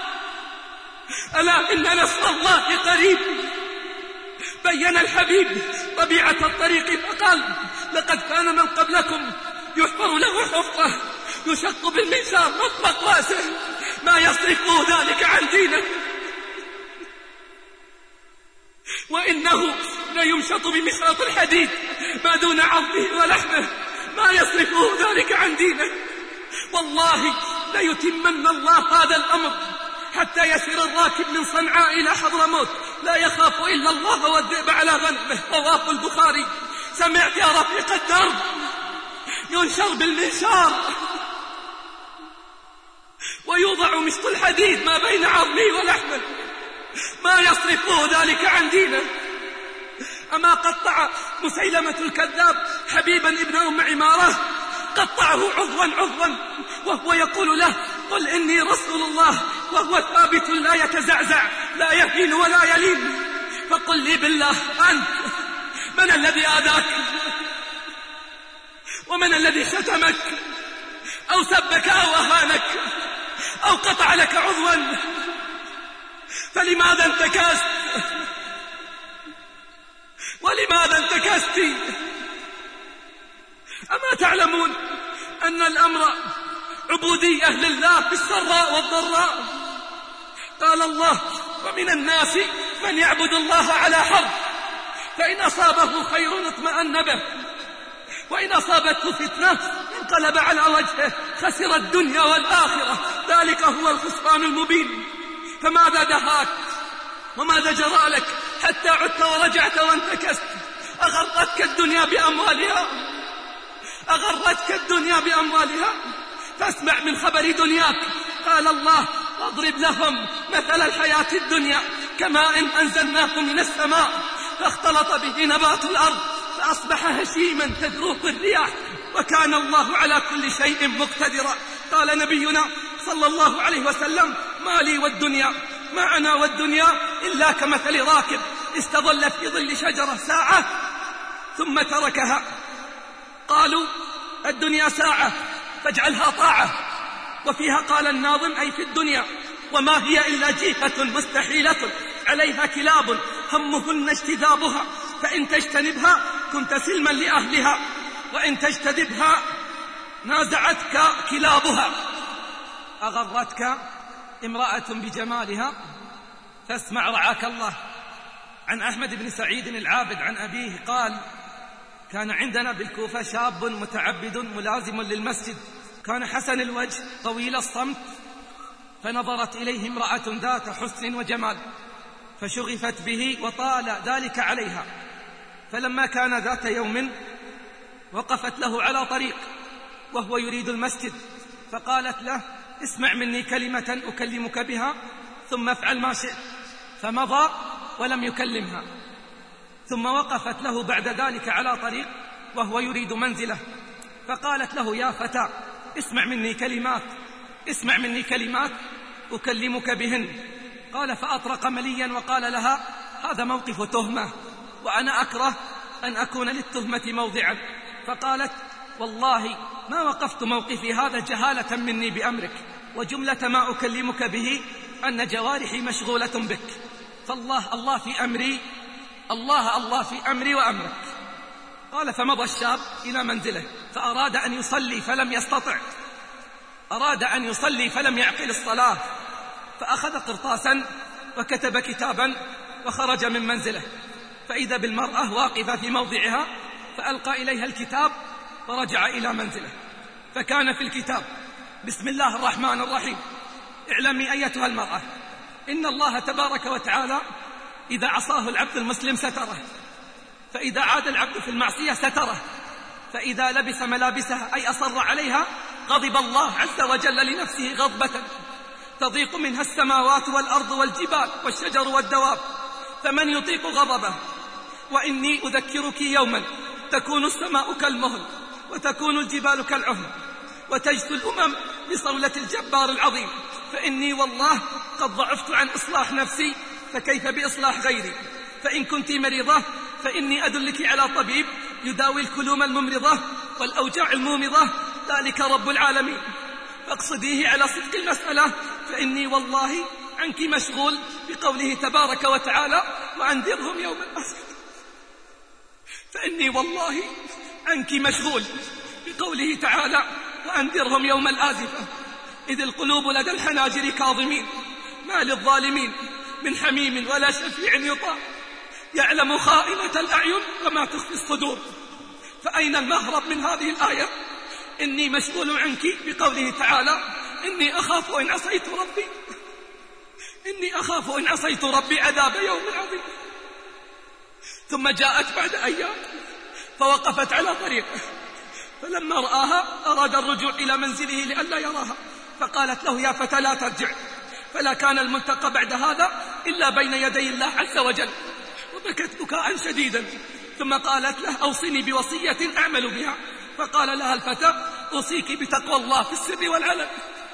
S5: ألا إن نصر الله قريب. بين الحبيب طبيعة الطريق فقال لقد كان من قبلكم يحفر له حفرة يشق بالمنشار مطبق رأسه ما يصرفه ذلك عن دينه، وإنه ليمشط بمشرط الحديد ما دون عظمه ولحمه ما يصرفه ذلك عن دينه. والله ليتمن الله هذا الأمر حتى يسير الراكب من صنعاء إلى حضرموت لا يخاف إلا الله والذئب على غنمه. رواه البخاري. سمعت يا رفيق الدرب ينشر بالمنشار ويوضع مشط الحديد ما بين عظمه ولحمه ما يصرفه ذلك عن دينه. أما قطع مسيلمة الكذاب حبيبا ابن أم عمارة قطعه عضوا عضوا وهو يقول له قل إني رسول الله وهو ثابت لا يتزعزع لا يهين ولا يلين. فقل لي بالله أنت من الذي آذاك ومن الذي شتمك أو سبك أو أهانك أو قطع لك عضوا؟ فلماذا انتكست ولماذا انتكست؟ أما تعلمون أن الأمر عبودية لله في السراء والضراء؟ قال الله ومن الناس من يعبد الله على حرف فإن أصابه خير اطمأن به وإن أصابته فتنة انقلب على وجهه خسر الدنيا والآخرة ذلك هو الخسران المبين. فماذا دهاك وماذا جرى لك حتى عدت ورجعت وانتكست؟ أغرتك الدنيا بأموالها أغرتك الدنيا بأموالها فاسمع من خبر دنياك. قال الله واضرب لهم مثل الحياة الدنيا كماء أنزلناه من السماء فاختلط به نبات الأرض فأصبح هشيما تذروه الرياح وكان الله على كل شيء مقتدرا. قال نبينا صلى الله عليه وسلم ما لي والدنيا ما أنا والدنيا إلا كمثل راكب استظل في ظل شجرة ساعة ثم تركها. قالوا الدنيا ساعة فاجعلها طاعة. وفيها قال الناظم أي في الدنيا وما هي إلا جيفة مستحيلة عليها كلاب همهن اجتذابها فإن تجتنبها كنت سلما لأهلها وإن تجتذبها نازعتك كلابها. أغرتك امرأة بجمالها فاسمع رعاك الله. عن أحمد بن سعيد العابد عن أبيه قال كان عندنا بالكوفة شاب متعبد ملازم للمسجد كان حسن الوجه طويل الصمت فنظرت إليه امرأة ذات حسن وجمال فشغفت به وطال ذلك عليها. فلما كان ذات يوم وقفت له على طريق وهو يريد المسجد فقالت له اسمع مني كلمة أكلمك بها ثم افعل ما شئت. فمضى ولم يكلمها. ثم وقفت له بعد ذلك على طريق وهو يريد منزله فقالت له يا فتى اسمع مني كلمات اسمع مني كلمات أكلمك بهن. قال فأطرق مليا وقال لها هذا موقف تهمة وأنا أكره أن أكون للتهمة موضعا. فقالت والله ما وقفت موقفي هذا جهالة مني بأمرك وجملة ما أكلمك به أن جوارحي مشغولة بك فالله الله في أمري الله الله في أمري وأمرك. قال فمضى الشاب إلى منزله فأراد أن يصلي فلم يستطع أراد أن يصلي فلم يعقل الصلاة فأخذ قرطاسا وكتب كتابا وخرج من منزله فإذا بالمرأة واقفة في موضعها فألقى إليها الكتاب ورجع إلى منزله. فكان في الكتاب بسم الله الرحمن الرحيم اعلمي أيتها المرأة إن الله تبارك وتعالى إذا عصاه العبد المسلم ستره فإذا عاد العبد في المعصية ستره فإذا لبس ملابسها أي أصر عليها غضب الله عز وجل لنفسه غضبة تضيق منها السماوات والأرض والجبال والشجر والدواب فمن يطيق غضبه. وإني أذكرك يوما تكون السماء كالمهل وتكون الجبال كالعهن وتجثو الأمم بصولة الجبار العظيم فإني والله قد ضعفت عن إصلاح نفسي فكيف بإصلاح غيري. فإن كنت مريضة فإني أدلك على طبيب يداوي الكلوم الممرضة والأوجاع المومضة، ذلك رب العالمين، فاقصديه على صدق المسألة، فإني والله عنك مشغول، بقوله تبارك وتعالى وأنذرهم يوم الآزفة. فإني والله عنك مشغول، بقوله تعالى وأنذرهم يوم الآزفة إذ القلوب لدى الحناجر كاظمين ما للظالمين من حميم ولا شفيع يطاع يعلم خائنة الأعين وما تخفي الصدور. فأين المهرب من هذه الآية؟ إني مشغول عنك، بقوله تعالى إني أخاف إن عصيت ربي إني أخاف إن عصيت ربي عذاب يوم عظيم. ثم جاءت بعد أيام فوقفت على طريقه، فلما رآها أراد الرجوع إلى منزله لئلا يراها، فقالت له يا فتى لا ترجع، فلا كان الملتقى بعد هذا إلا بين يدي الله عز وجل. وبكت بكاء شديدا، ثم قالت له أوصني بوصية أعمل بها، فقال لها الفتى أوصيك بتقوى الله في السر والعلن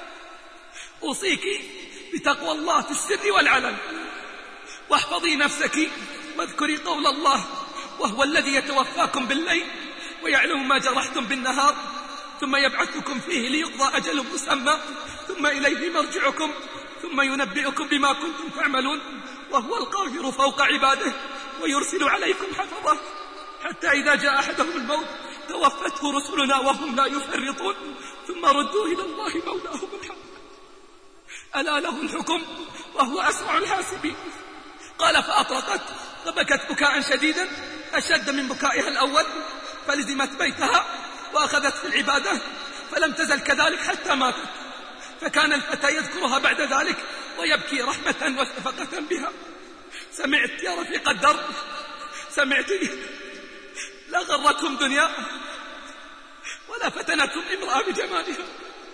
S5: أوصيك بتقوى الله في السر والعلن واحفظي نفسك واذكري قول الله وهو الذي يتوفاكم بالليل ويعلم ما جرحتم بالنهار ثم يبعثكم فيه ليقضى أجل مسمى ثم إليه مرجعكم ثم ينبئكم بما كنتم تعملون وهو القاهر فوق عباده ويرسل عليكم حفظه حتى إذا جاء أحدهم الموت توفته رسلنا وهم لا يفرطون ثم ردوا إلى الله مولاهم الحق ألا له الحكم وهو أسرع الحاسبين. قال فأطرقت فبكت بكاء شديدا أشد من بكائها الأول، فلزمت بيتها وأخذت في العبادة فلم تزل كذلك حتى ماتت. فكان الفتى يذكرها بعد ذلك ويبكي رحمة وشفقة بها. سمعت يا رفيق الدرب، سمعت لا غرتهم دنيا ولا فتنتهم امرأة بجمالها،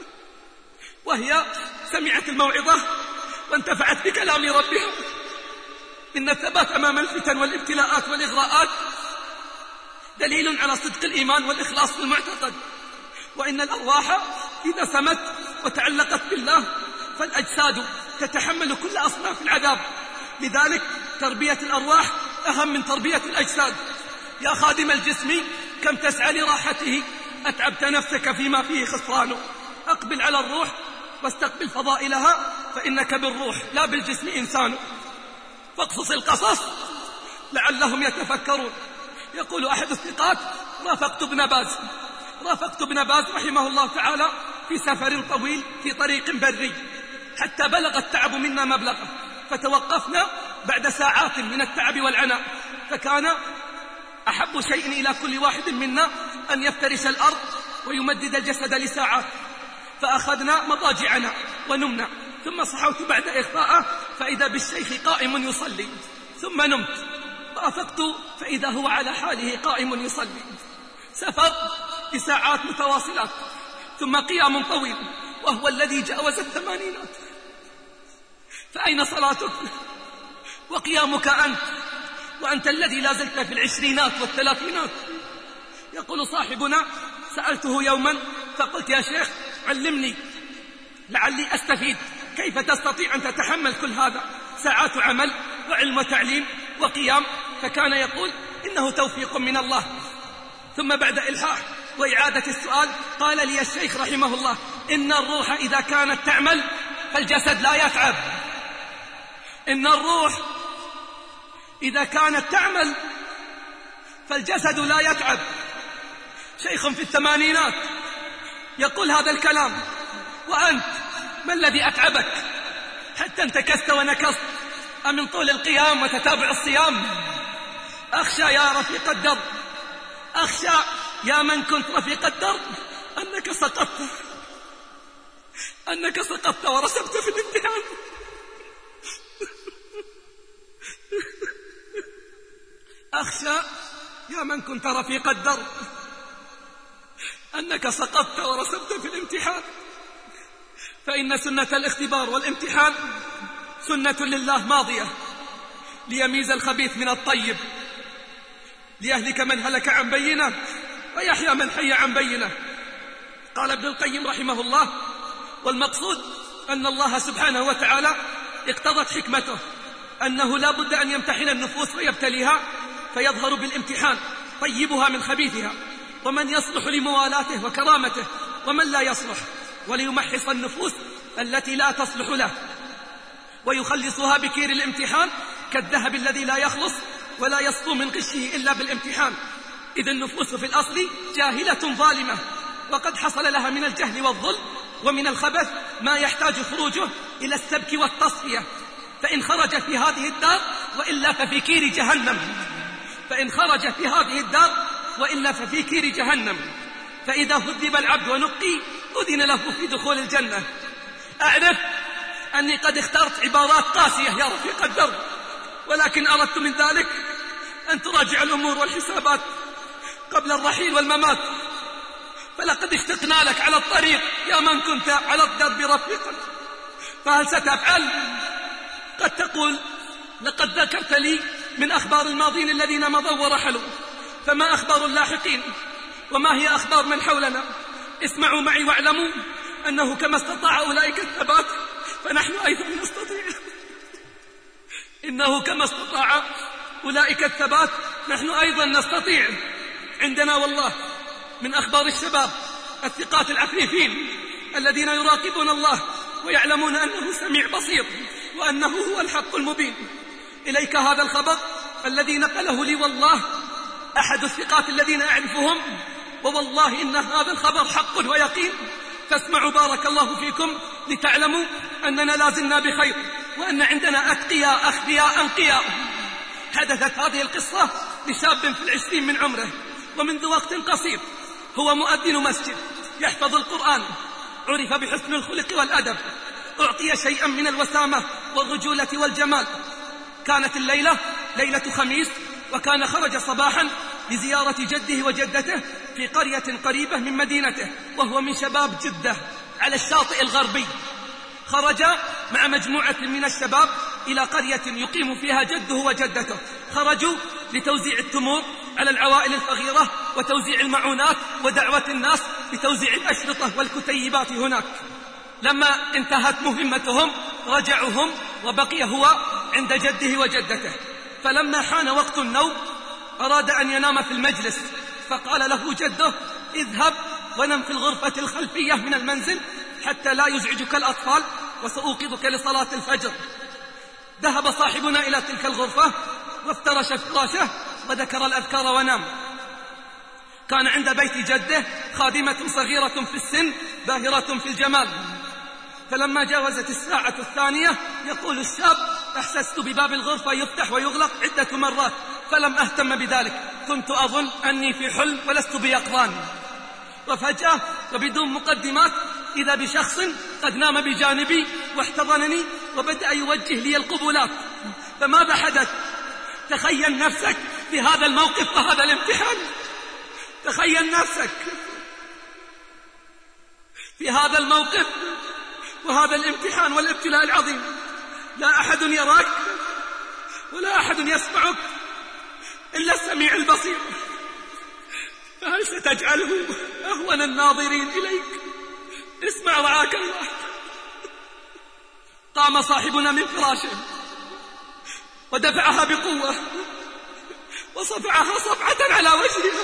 S5: وهي سمعت الموعظة وانتفعت بكلام ربها. إن الثبات أمام الفتن والابتلاءات والإغراءات دليل على صدق الإيمان والإخلاص في المعتقد، وإن الأرواح إذا سمت وتعلقت بالله فالأجساد تتحمل كل أصناف العذاب، لذلك تربية الأرواح أهم من تربية الأجساد. يا خادم الجسم كم تسعى لراحته أتعبت نفسك فيما فيه خسرانه، أقبل على الروح واستقبل فضائلها فإنك بالروح لا بالجسم إنسان. فاقصص القصص لعلهم يتفكرون. يقول أحد الثقات رافقت ابن باز رافقت ابن باز رحمه الله تعالى في سفر طويل في طريق بري حتى بلغ التعب منا مبلغه، فتوقفنا بعد ساعات من التعب والعناء، فكان أحب شيء إلى كل واحد منا أن يفترش الأرض ويمدد الجسد لساعات، فأخذنا مضاجعنا ونمنا، ثم صحوت بعد إخفاءه فإذا بالشيخ قائم يصلي، ثم نمت فأفقت فإذا هو على حاله قائم يصلي. سفر بساعات متواصلات ثم قيام طويل وهو الذي جاوز الثمانينات، فأين صلاتك وقيامك أنت وأنت الذي لا زلت في العشرينات والثلاثينات؟ يقول صاحبنا سألته يوما فقلت يا شيخ علمني لعلي أستفيد، كيف تستطيع أن تتحمل كل هذا؟ ساعات عمل وعلم وتعليم وقيام. فكان يقول إنه توفيق من الله. ثم بعد إلحاح وإعادة السؤال قال لي الشيخ رحمه الله إن الروح إذا كانت تعمل فالجسد لا يتعب. إن الروح إذا كانت تعمل فالجسد لا يتعب. شيخ في الثمانينات يقول هذا الكلام، وأنت ما الذي أتعبك حتى انتكست ونكست؟ أمن طول القيام وتتابع الصيام؟ أخشى يا رفيق الدرب، أخشى يا من كنت رفيق الدرب أنك سقطت أنك سقطت ورسبت في الامتحان. أخشى يا من كنت رفيق الدرب أنك سقطت ورسبت في الامتحان، فإن سنة الاختبار والامتحان سنة لله ماضية ليميز الخبيث من الطيب، ليهلك من هلك عن بينه ويحيى من حي عن بينه. قال ابن القيم رحمه الله والمقصود أن الله سبحانه وتعالى اقتضت حكمته أنه لا بد أن يمتحن النفوس ويبتليها فيظهر بالامتحان طيبها من خبيثها، ومن يصلح لموالاته وكرامته ومن لا يصلح، وليمحص النفوس التي لا تصلح له ويخلصها بكير الامتحان كالذهب الذي لا يخلص ولا يصفو من غشه إلا بالامتحان. إذ النفوس في الأصل جاهلة ظالمة، وقد حصل لها من الجهل والظلم ومن الخبث ما يحتاج خروجه إلى السبك والتصفية، فإن خرج في هذه الدار وإلا ففي كير جهنم، فإن خرج في هذه الدار وإلا ففي كير جهنم. فإذا هذب العبد ونقي أذن له في دخول الجنة. أعرف أني قد اخترت عبارات قاسية يا رفيق الدرب، ولكن أردت من ذلك أن تراجع الأمور والحسابات قبل الرحيل والممات، فلقد اشتقنا لك على الطريق يا من كنت على الدرب رفيقا، فهل ستفعل؟ قد تقول لقد ذكرت لي من أخبار الماضين الذين مضوا ورحلوا، فما أخبار اللاحقين؟ وما هي أخبار من حولنا؟ اسمعوا معي واعلموا أنه كما استطاع أولئك الثبات فنحن أيضا نستطيع. إنه كما استطاع أولئك الثبات نحن أيضا نستطيع. عندنا والله من أخبار الشباب الثقات العفيفين الذين يراقبون الله ويعلمون أنه سميع بصير وأنه هو الحق المبين. إليك هذا الخبر الذي نقله لي والله أحد الثقات الذين أعرفهم، ووالله إن هذا الخبر حق ويقين، فاسمعوا بارك الله فيكم لتعلموا أننا لازلنا بخير، وأن عندنا أتقياء أخفياء أنقياء. حدثت هذه القصة لشاب في العشرين من عمره، ومنذ وقت قصير هو مؤذن مسجد يحفظ القرآن، عرف بحسن الخلق والأدب، أعطي شيئا من الوسامة والرجولة والجمال. كانت الليلة ليلة خميس، وكان خرج صباحا لزيارة جده وجدته في قرية قريبة من مدينته، وهو من شباب جدة على الشاطئ الغربي. خرج مع مجموعة من الشباب إلى قرية يقيم فيها جده وجدته، خرجوا لتوزيع التمور على العوائل الفقيرة وتوزيع المعونات ودعوة الناس لتوزيع الأشرطة والكتيبات هناك. لما انتهت مهمتهم رجعوا هم، وبقي هو عند جده وجدته. فلما حان وقت النوم أراد أن ينام في المجلس، فقال له جده: اذهب ونم في الغرفة الخلفية من المنزل حتى لا يزعجك الأطفال، وسأوقظك لصلاة الفجر. ذهب صاحبنا إلى تلك الغرفة وافترش فراشه وذكر الأذكار ونام. كان عند بيت جده خادمة صغيرة في السن باهرة في الجمال. فلما جاوزت الساعة الثانية يقول الشاب: أحسست بباب الغرفة يفتح ويغلق عدة مرات فلم أهتم بذلك، كنت أظن أني في حلم ولست بيقظان. وفجأة وبدون مقدمات إذا بشخص قد نام بجانبي واحتضنني وبدأ يوجه لي القبلات. فماذا حدث؟ تخيل نفسك في هذا الموقف وهذا الامتحان، تخيل نفسك في هذا الموقف وهذا الامتحان والابتلاء العظيم. لا أحد يراك ولا أحد يسمعك إلا السميع البصير، فهل ستجعله أهون الناظرين إليك؟ اسمع رعاك الله. قام صاحبنا من فراشه ودفعها بقوة وصفعها صفعة على وجهها،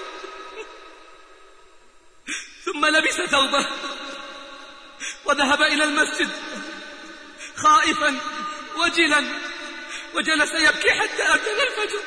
S5: ثم لبس ثوبه وذهب إلى المسجد خائفا وجلا، وجلس يبكي حتى أذن الفجر.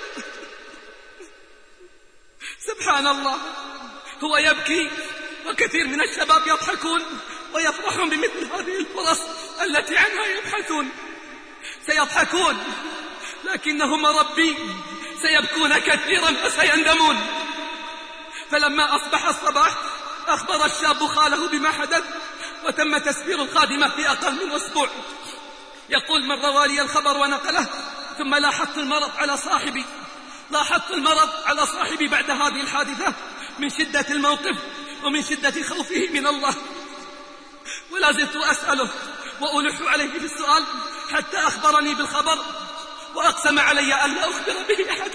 S5: سبحان الله، هو يبكي وكثير من الشباب يضحكون ويفرحون بمثل هذه الفرص التي عنها يبحثون. سيضحكون لكنهم ربي سيبكون كثيرا وسيندمون. فلما أصبح الصباح أخبر الشاب خاله بما حدث، وتم تسفير الخادمة في أقل من أسبوع. يقول: من روى لي الخبر ونقله ثم لاحظت المرض على صاحبي لاحظت المرض على صاحبي بعد هذه الحادثة من شدة الموقف ومن شدة خوفه من الله، ولا زلت أسأله وألح عليه بالسؤال حتى أخبرني بالخبر وأقسم علي أن لا أخبر به أحد.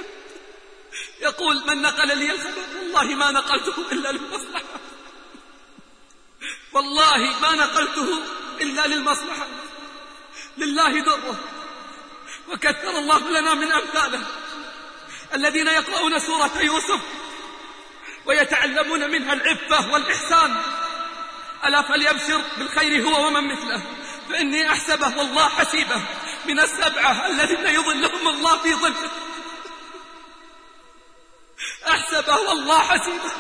S5: يقول: من نقل لي الخبر والله ما نقلته إلا للمصلحة، والله ما نقلته إلا للمصلحة، لله دره، وكثر الله لنا من أمثاله. الذين يقرؤون سورة يوسف ويتعلمون منها العفة والإحسان. ألا فليبشر بالخير هو ومن مثله، فإني أحسبه والله حسيبه من السبعة الذين يظلهم الله في ظله. أحسبه والله حسيبه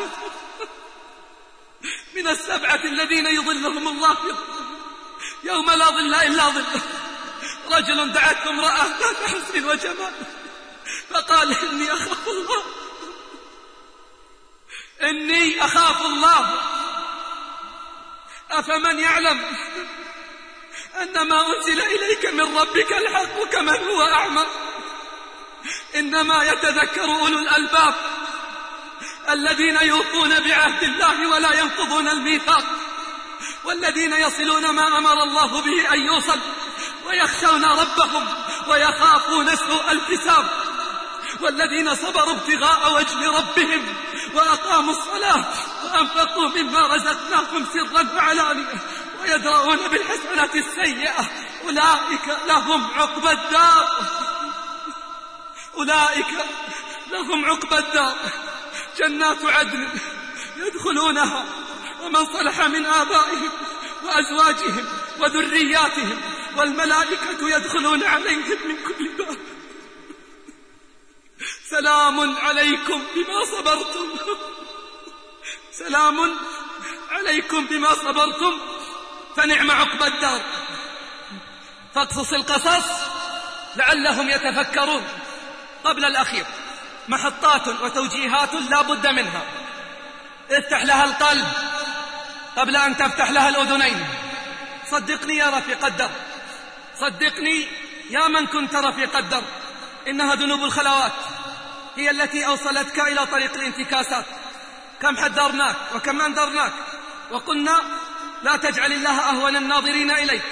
S5: من السبعة الذين يظلهم الله في ظله يوم لا ظل إلا ظله. رجل دعته امرأة ذات حسن وجمال فقال إني أخاف الله، إني أخاف الله. أفمن يعلم أن ما أنزل إليك من ربك الحق كمن هو أعمى. إنما يتذكر أولو الألباب الذين يوفون بعهد الله ولا ينقضون الميثاق، والذين يصلون ما أمر الله به أن يوصل، ويخشون ربهم ويخافون سوء الحساب، والذين صبروا ابتغاء وجه ربهم وأقاموا الصلاة وأنفقوا مما رزقناهم سرا وعلانية ويدرؤون بالحسنة السيئة أولئك لهم عقبى الدار. أولئك لهم عقبى الدار جنات عدن يدخلونها ومن صلح من آبائهم وأزواجهم وذرياتهم والملائكة يدخلون عليهم من كل باب. سلام عليكم بما صبرتم، سلام عليكم بما صبرتم فنعم عقبى الدار. فاقصص القصص لعلهم يتفكرون. قبل الأخير محطات وتوجيهات لا بد منها. افتح لها القلب قبل أن تفتح لها الأذنين. صدقني يا رفيق الدرب، صدقني يا من كنت رفيق الدرب، إنها ذنوب الخلوات هي التي أوصلتك إلى طريق الانتكاسات. كم حذرناك وكم أنذرناك وقلنا لا تجعل الله أهون الناظرين إليك،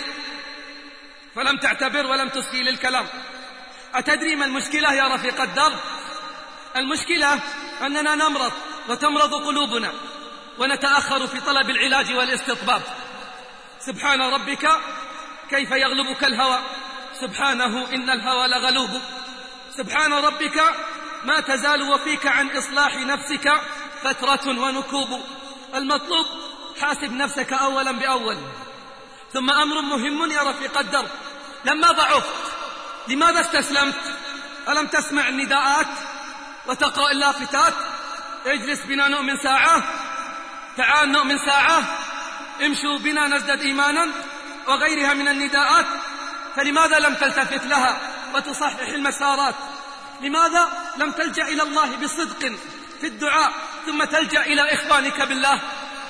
S5: فلم تعتبر ولم تصغي للكلام. أتدري ما المشكلة يا رفيق الدرب؟ المشكلة أننا نمرض وتمرض قلوبنا ونتأخر في طلب العلاج والاستطباب. سبحان ربك كيف يغلبك الهوى، سبحانه إن الهوى لغلوب. سبحان ربك ما تزال وفيك عن إصلاح نفسك فترة ونكوب. المطلوب حاسب نفسك أولا بأول. ثم أمر مهم يا رفيق الدرب، لما ضعفت لماذا استسلمت؟ ألم تسمع النداءات وتقرأ اللافتات؟ اجلس بنا نؤمن ساعة، تعال نؤمن ساعة، امشوا بنا نزدد إيمانا، وغيرها من النداءات. فلماذا لم تلتفت لها وتصحح المسارات؟ لماذا لم تلجأ إلى الله بصدق في الدعاء ثم تلجأ إلى إخوانك بالله؟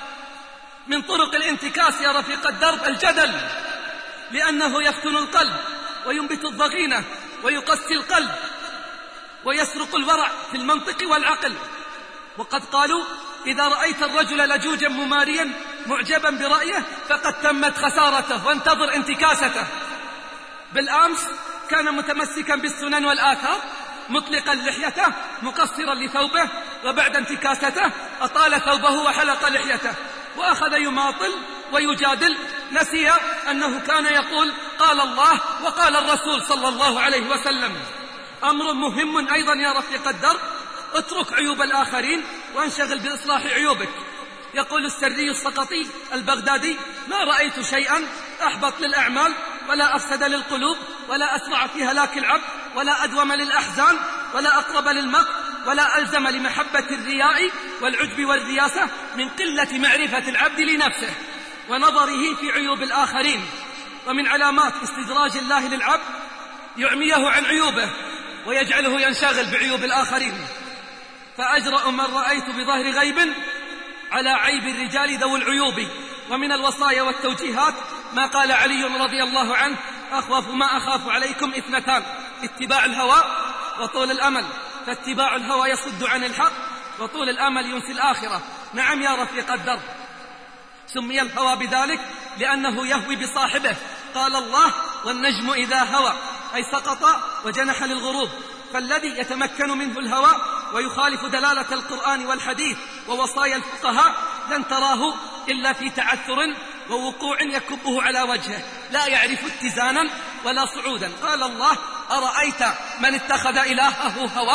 S5: من طرق الانتكاس يا رفيق الدرب الجدل، لأنه يفتن القلب وينبت الضغينة ويقسي القلب ويسرق الورع في المنطق والعقل. وقد قالوا إذا رأيت الرجل لجوجا مماريا معجبا برأيه فقد تمت خسارته وانتظر انتكاسته. بالأمس كان متمسكا بالسنن والآثار مطلقا لحيته مقصرا لثوبه، وبعد انتكاسته أطال ثوبه وحلق لحيته وأخذ يماطل ويجادل، نسي أنه كان يقول قال الله وقال الرسول صلى الله عليه وسلم. أمر مهم أيضا يا رفيق الدرب، اترك عيوب الآخرين وانشغل بإصلاح عيوبك. يقول السري السقطي البغدادي ما رأيت شيئا أحبط للأعمال ولا أفسد للقلوب ولا أسرع في هلاك العبد ولا أدوم للأحزان ولا أقرب للمقت ولا ألزم لمحبة الرياء والعجب والرياسة من قلة معرفة العبد لنفسه ونظره في عيوب الآخرين. ومن علامات استدراج الله للعبد يعميه عن عيوبه ويجعله ينشغل بعيوب الآخرين. فأجرأ من رأيت بظهر غيب على عيب الرجال ذوي العيوب. ومن الوصايا والتوجيهات ما قال علي رضي الله عنه أخوف ما أخاف عليكم اثنتان، اتباع الهوى وطول الأمل، فاتباع الهوى يصد عن الحق وطول الأمل ينسي الآخرة. نعم يا رفيق الدرب، سمي الهوى بذلك لأنه يهوي بصاحبه. قال الله والنجم إذا هوى أي سقط وجنح للغروب. فالذي يتمكن منه الهوى ويخالف دلالة القرآن والحديث ووصايا الفقهاء لن تراه إلا في تعثر ووقوع يكبه على وجهه، لا يعرف اتزانا ولا صعودا. قال الله أرأيت من اتخذ إلهه هواه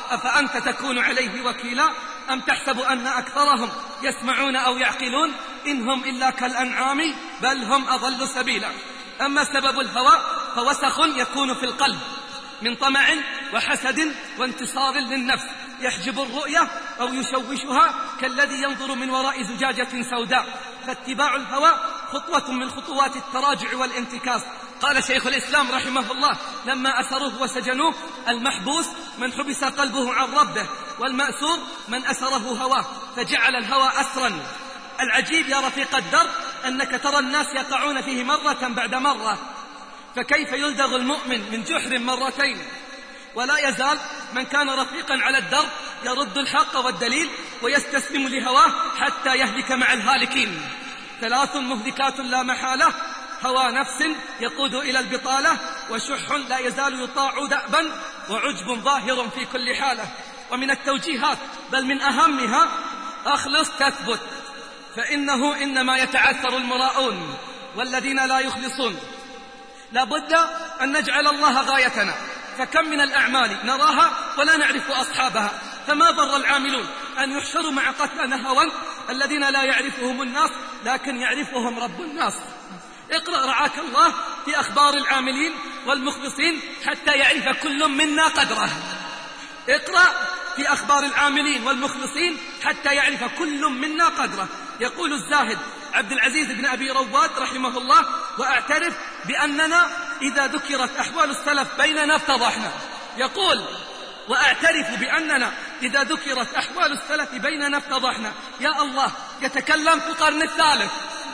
S5: أفأنت تكون عليه وكيلا أم تحسب أن أكثرهم يسمعون أو يعقلون إن هم إلا كالأنعام بل هم أضل سبيلا. أما سبب الهوى فوسخ يكون في القلب من طمع وحسد وانتصار للنفس يحجب الرؤية أو يشوشها كالذي ينظر من وراء زجاجة سوداء. فاتباع الهوى خطوة من خطوات التراجع والانتكاس. قال شيخ الإسلام رحمه الله لما أسروه وسجنوه: المحبوس من حبس قلبه عن ربه، والمأسور من أسره هواه فجعل الهوى أسرا. العجيب يا رفيق الدرب أنك ترى الناس يقعون فيه مرة بعد مرة، فكيف يلدغ المؤمن من جحر مرتين؟ ولا يزال من كان رفيقا على الدرب يرد الحق والدليل ويستسلم لهواه حتى يهلك مع الهالكين. ثلاث مهلكات لا محالة: هوى نفس يقود إلى البطالة، وشح لا يزال يطاع دأبا، وعجب ظاهر في كل حالة. ومن التوجيهات بل من أهمها: أخلص تثبت، فإنه إنما يتعثر المراؤون والذين لا يخلصون. لا بد أن نجعل الله غايتنا، فكم من الأعمال نراها ولا نعرف أصحابها، فما ضر العاملون أن يحشروا مع قتلى هوى الذين لا يعرفهم الناس لكن يعرفهم رب الناس. اقرأ رعاك الله في أخبار العاملين والمخلصين حتى يعرف كل منا قدره. اقرأ في أخبار العاملين والمخلصين حتى يعرف كل منا قدره. يقول الزاهد عبد العزيز بن أبي رواد رحمه الله: وأعترف بأننا إذا ذكرت أحوال السلف بيننا افتضحنا. يقول: وأعترف بأننا إذا ذكرت أحوال السلف بيننا افتضحنا. يا الله، يتكلم في القرن الثالث،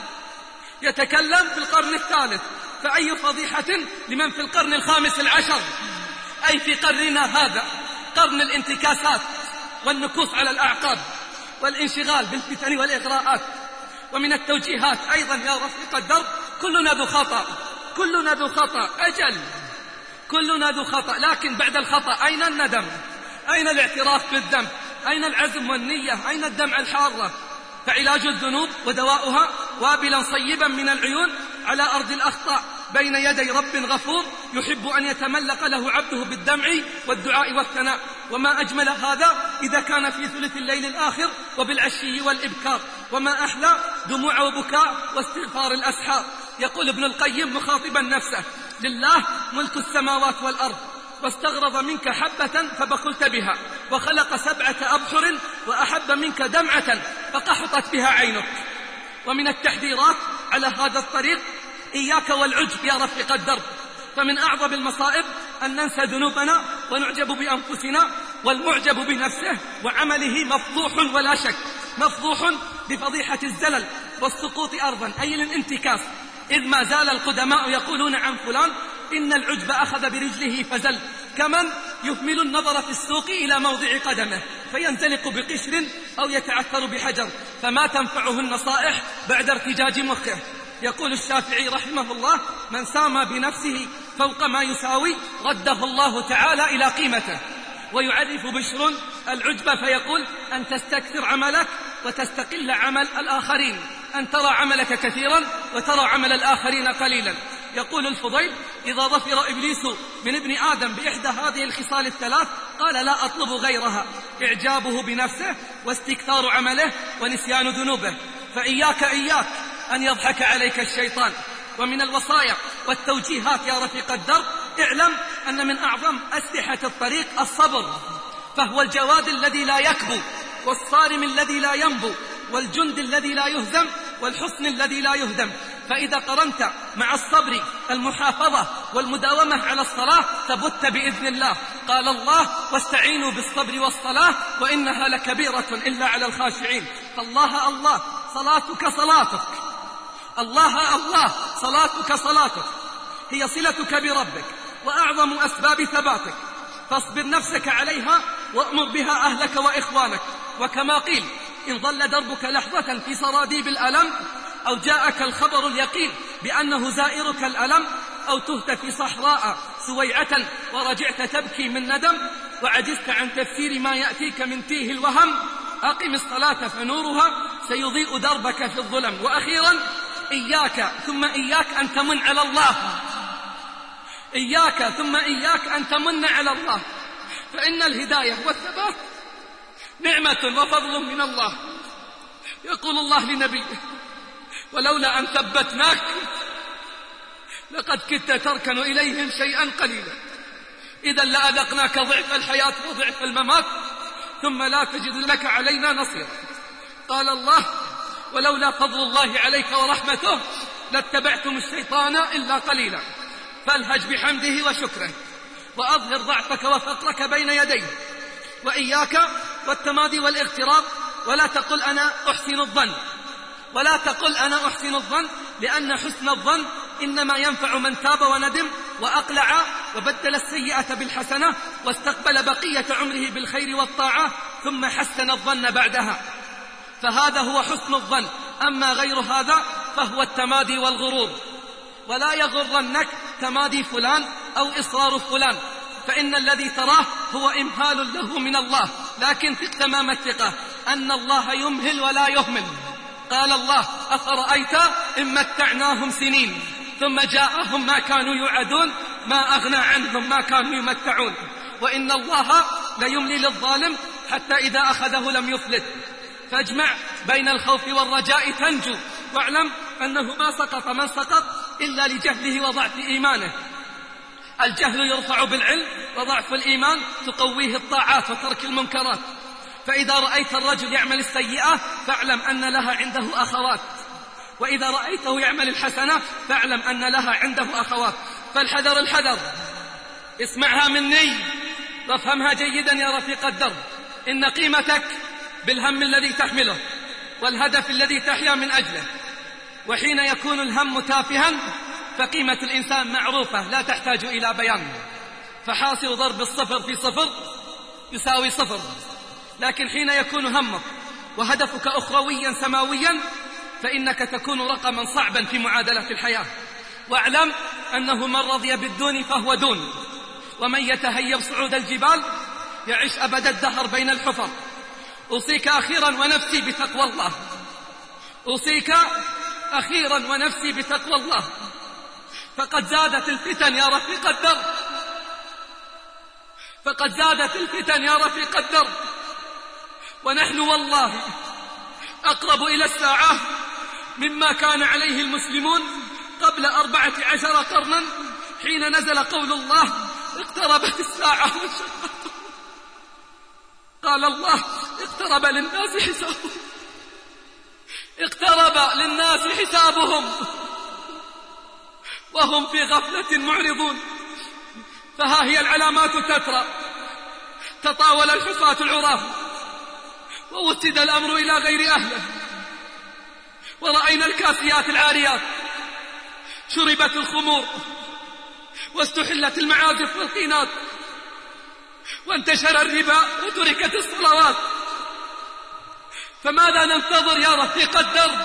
S5: يتكلم في القرن الثالث، فأي فضيحة لمن في القرن الخامس العشر، أي في قرننا هذا، قرن الانتكاسات والنكوص على الأعقاب والانشغال بالفتن والإغراءات. ومن التوجيهات أيضا يا رفيق الدرب: كلنا ذو خطأ، كلنا ذو خطأ، أجل كلنا ذو خطأ، لكن بعد الخطأ أين الندم؟ أين الاعتراف بالذنب؟ أين العزم والنية؟ أين الدمعة الحارة؟ فعلاج الذنوب ودواؤها وابلا صيبا من العيون على أرض الأخطاء بين يدي رب غفور يحب أن يتملق له عبده بالدمع والدعاء والثناء. وما أجمل هذا إذا كان في ثلث الليل الآخر وبالعشي والإبكار، وما أحلى دموع وبكاء واستغفار الأسحار. يقول ابن القيم مخاطبا نفسه: لله ملك السماوات والأرض، واستغرض منك حبة فبخلت بها، وخلق سبعة أبحر وأحب منك دمعة فقحطت بها عينك. ومن التحذيرات على هذا الطريق: إياك والعجب يا رفيق الدرب، فمن أعظم المصائب أن ننسى ذنوبنا ونعجب بأنفسنا، والمعجب بنفسه وعمله مفضوح ولا شك، مفضوح بفضيحة الزلل والسقوط أرضا، أي الانتكاس، إذ ما زال القدماء يقولون عن فلان إن العجب أخذ برجله فزل، كمن يهمل النظر في السوق إلى موضع قدمه فينزلق بقشر أو يتعثر بحجر، فما تنفعه النصائح بعد ارتجاج مخه. يقول الشافعي رحمه الله: من سامى بنفسه فوق ما يساوي رده الله تعالى إلى قيمته. ويعرف بشر العجب فيقول: أن تستكثر عملك وتستقل عمل الآخرين، أن ترى عملك كثيرا وترى عمل الآخرين قليلا. يقول الفضيل: إذا ظفر إبليس من ابن آدم بإحدى هذه الخصال الثلاث قال: لا أطلب غيرها، إعجابه بنفسه واستكثار عمله ونسيان ذنوبه. فإياك إياك أن يضحك عليك الشيطان. ومن الوصايا والتوجيهات يا رفيق الدرب: اعلم أن من أعظم أسلحة الطريق الصبر، فهو الجواد الذي لا يكبو، والصارم الذي لا ينبو، والجند الذي لا يهزم، والحصن الذي لا يهدم. فإذا قرنت مع الصبر المحافظة والمداومة على الصلاة ثبت بإذن الله. قال الله: واستعينوا بالصبر والصلاة وإنها لكبيرة إلا على الخاشعين. فالله الله صلاتك صلاتك، الله الله صلاتك صلاتك هي صلتك بربك وأعظم أسباب ثباتك، فاصبر نفسك عليها وأمر بها أهلك وإخوانك. وكما قيل: إن ظل دربك لحظة في صراديب الألم، أو جاءك الخبر اليقين بأنه زائرك الألم، أو تهت في صحراء سويعة ورجعت تبكي من ندم، وعجزت عن تفسير ما يأتيك من تيه الوهم، أقم الصلاة فنورها سيضيء دربك في الظلم. وأخيرا: إياك ثم إياك أن تمن على الله، إياك ثم إياك أن تمن على الله. فإن الهداية والثبات نعمة وفضل من الله. يقول الله لنبيه: ولولا أن ثبتناك لقد كدت تركن إليهم شيئا قليلا، إذا لأذقناك ضعف الحياة وضعف الممات ثم لا تجد لك علينا نصيرا. قال الله: ولولا فضل الله عليك ورحمته لاتبعتم الشيطان إلا قليلا، فالهج بحمده وشكره وأظهر ضعفك وفقرك بين يديه، وإياك والتمادي والاغتراب، ولا تقل أنا أحسن الظن، ولا تقل أنا أحسن الظن، لأن حسن الظن إنما ينفع من تاب وندم وأقلع وبدل السيئة بالحسنة واستقبل بقية عمره بالخير والطاعة ثم حسن الظن بعدها، فهذا هو حسن الظن. أما غير هذا فهو التمادي والغرور. ولا يغرنك تمادي فلان أو إصرار فلان، فإن الذي تراه هو إمهال له من الله، لكن ثق تمام الثقة أن الله يمهل ولا يهمل. قال الله: أفرأيت إن متعناهم سنين ثم جاءهم ما كانوا يوعدون ما أغنى عنهم ما كانوا يمتعون، وإن الله ليملي للظالم حتى إذا أخذه لم يفلت. فاجمع بين الخوف والرجاء تنجو، واعلم أنه ما سقط من سقط إلا لجهله وضعف إيمانه. الجهل يرفع بالعلم، وضعف الإيمان تقويه الطاعات وترك المنكرات. فإذا رأيت الرجل يعمل السيئة فاعلم أن لها عنده أخوات، وإذا رأيته يعمل الحسنة فاعلم أن لها عنده أخوات. فالحذر الحذر، اسمعها مني وافهمها جيدا يا رفيق الدرب. إن قيمتك بالهم الذي تحمله والهدف الذي تحيا من أجله. وحين يكون الهم تافها فقيمة الإنسان معروفة لا تحتاج إلى بيان. فحاصل ضرب الصفر في صفر يساوي صفر. لكن حين يكون همك وهدفك أخرويا سماويا فإنك تكون رقما صعبا في معادلة الحياة. واعلم أنه من رضي بالدون فهو دون، ومن يتهيب صعود الجبال يعيش أبد الدهر بين الحفر. أوصيك أخيرا ونفسي بتقوى الله، أوصيك أخيرا ونفسي بتقوى الله، فقد زادت الفتن يا رفيق الدرب، فقد زادت الفتن يا رفيق الدرب، ونحن والله أقرب إلى الساعة مما كان عليه المسلمون قبل أربعة عشر قرنا حين نزل قول الله: اقتربت الساعة وانشقت. قال الله: اقترب للناس حسابهم، اقترب للناس حسابهم وهم في غفلة معرضون. فها هي العلامات تترى، تطاول الحفاة العراة ووسد الأمر إلى غير أهله، ورأينا الكاسيات العاريات شربت الخمور واستحلت المعازف والقينات وانتشر الربا وتركت الصلوات. فماذا ننتظر يا رفيق الدرب؟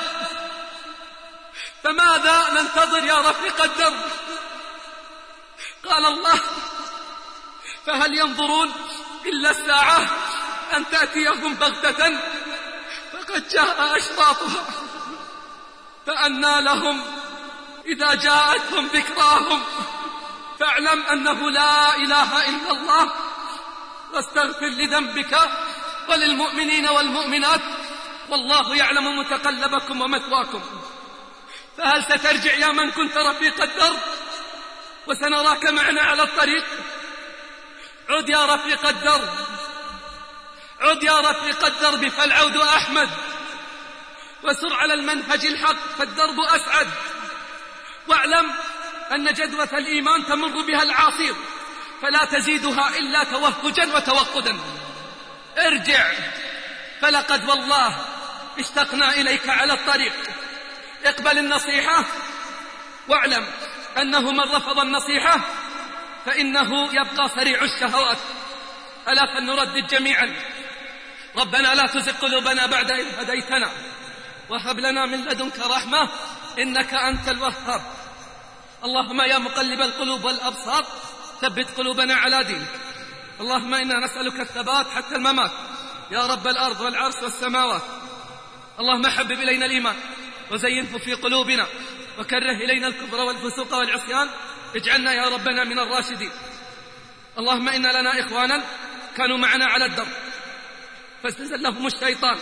S5: فماذا ننتظر يا رفيق الدرب؟ قال الله: فهل ينظرون إلا الساعة أن تأتيهم بغتة فقد جاء أشراطها، فأنى لهم إذا جاءتهم ذكراهم. فاعلم أنه لا إله إلا الله، واستغفر لذنبك وللمؤمنين والمؤمنات، والله يعلم متقلبكم ومثواكم. فهل سترجع يا من كنت رفيق الدرب وسنراك معنا على الطريق؟ عد يا رفيق الدرب، عد يا رفيق الدرب، فالعود أحمد، وسر على المنهج الحق فالدرب أسعد. واعلم أن جدوى الإيمان تمر بها العاصير فلا تزيدها إلا توهجا وتوقدا. ارجع، فلقد والله اشتقنا إليك على الطريق. اقبل النصيحة، واعلم أنه من رفض النصيحة فإنه يبقى سريع الشهوات. ألا فلنردد جميعا: ربنا لا تزغ قلوبنا بعد إذ هديتنا وهب لنا من لدنك رحمة إنك أنت الوهاب. اللهم يا مقلب القلوب والأبصار ثبت قلوبنا على دينك. اللهم إنا نسألك الثبات حتى الممات يا رب الأرض والعرش والسماوات. اللهم حبب إلينا الإيمان وزينه في قلوبنا وكره إلينا الكفر والفسوق والعصيان، اجعلنا يا ربنا من الراشدين. اللهم إن لنا إخوانا كانوا معنا على الدرب فاستزلهم الشيطان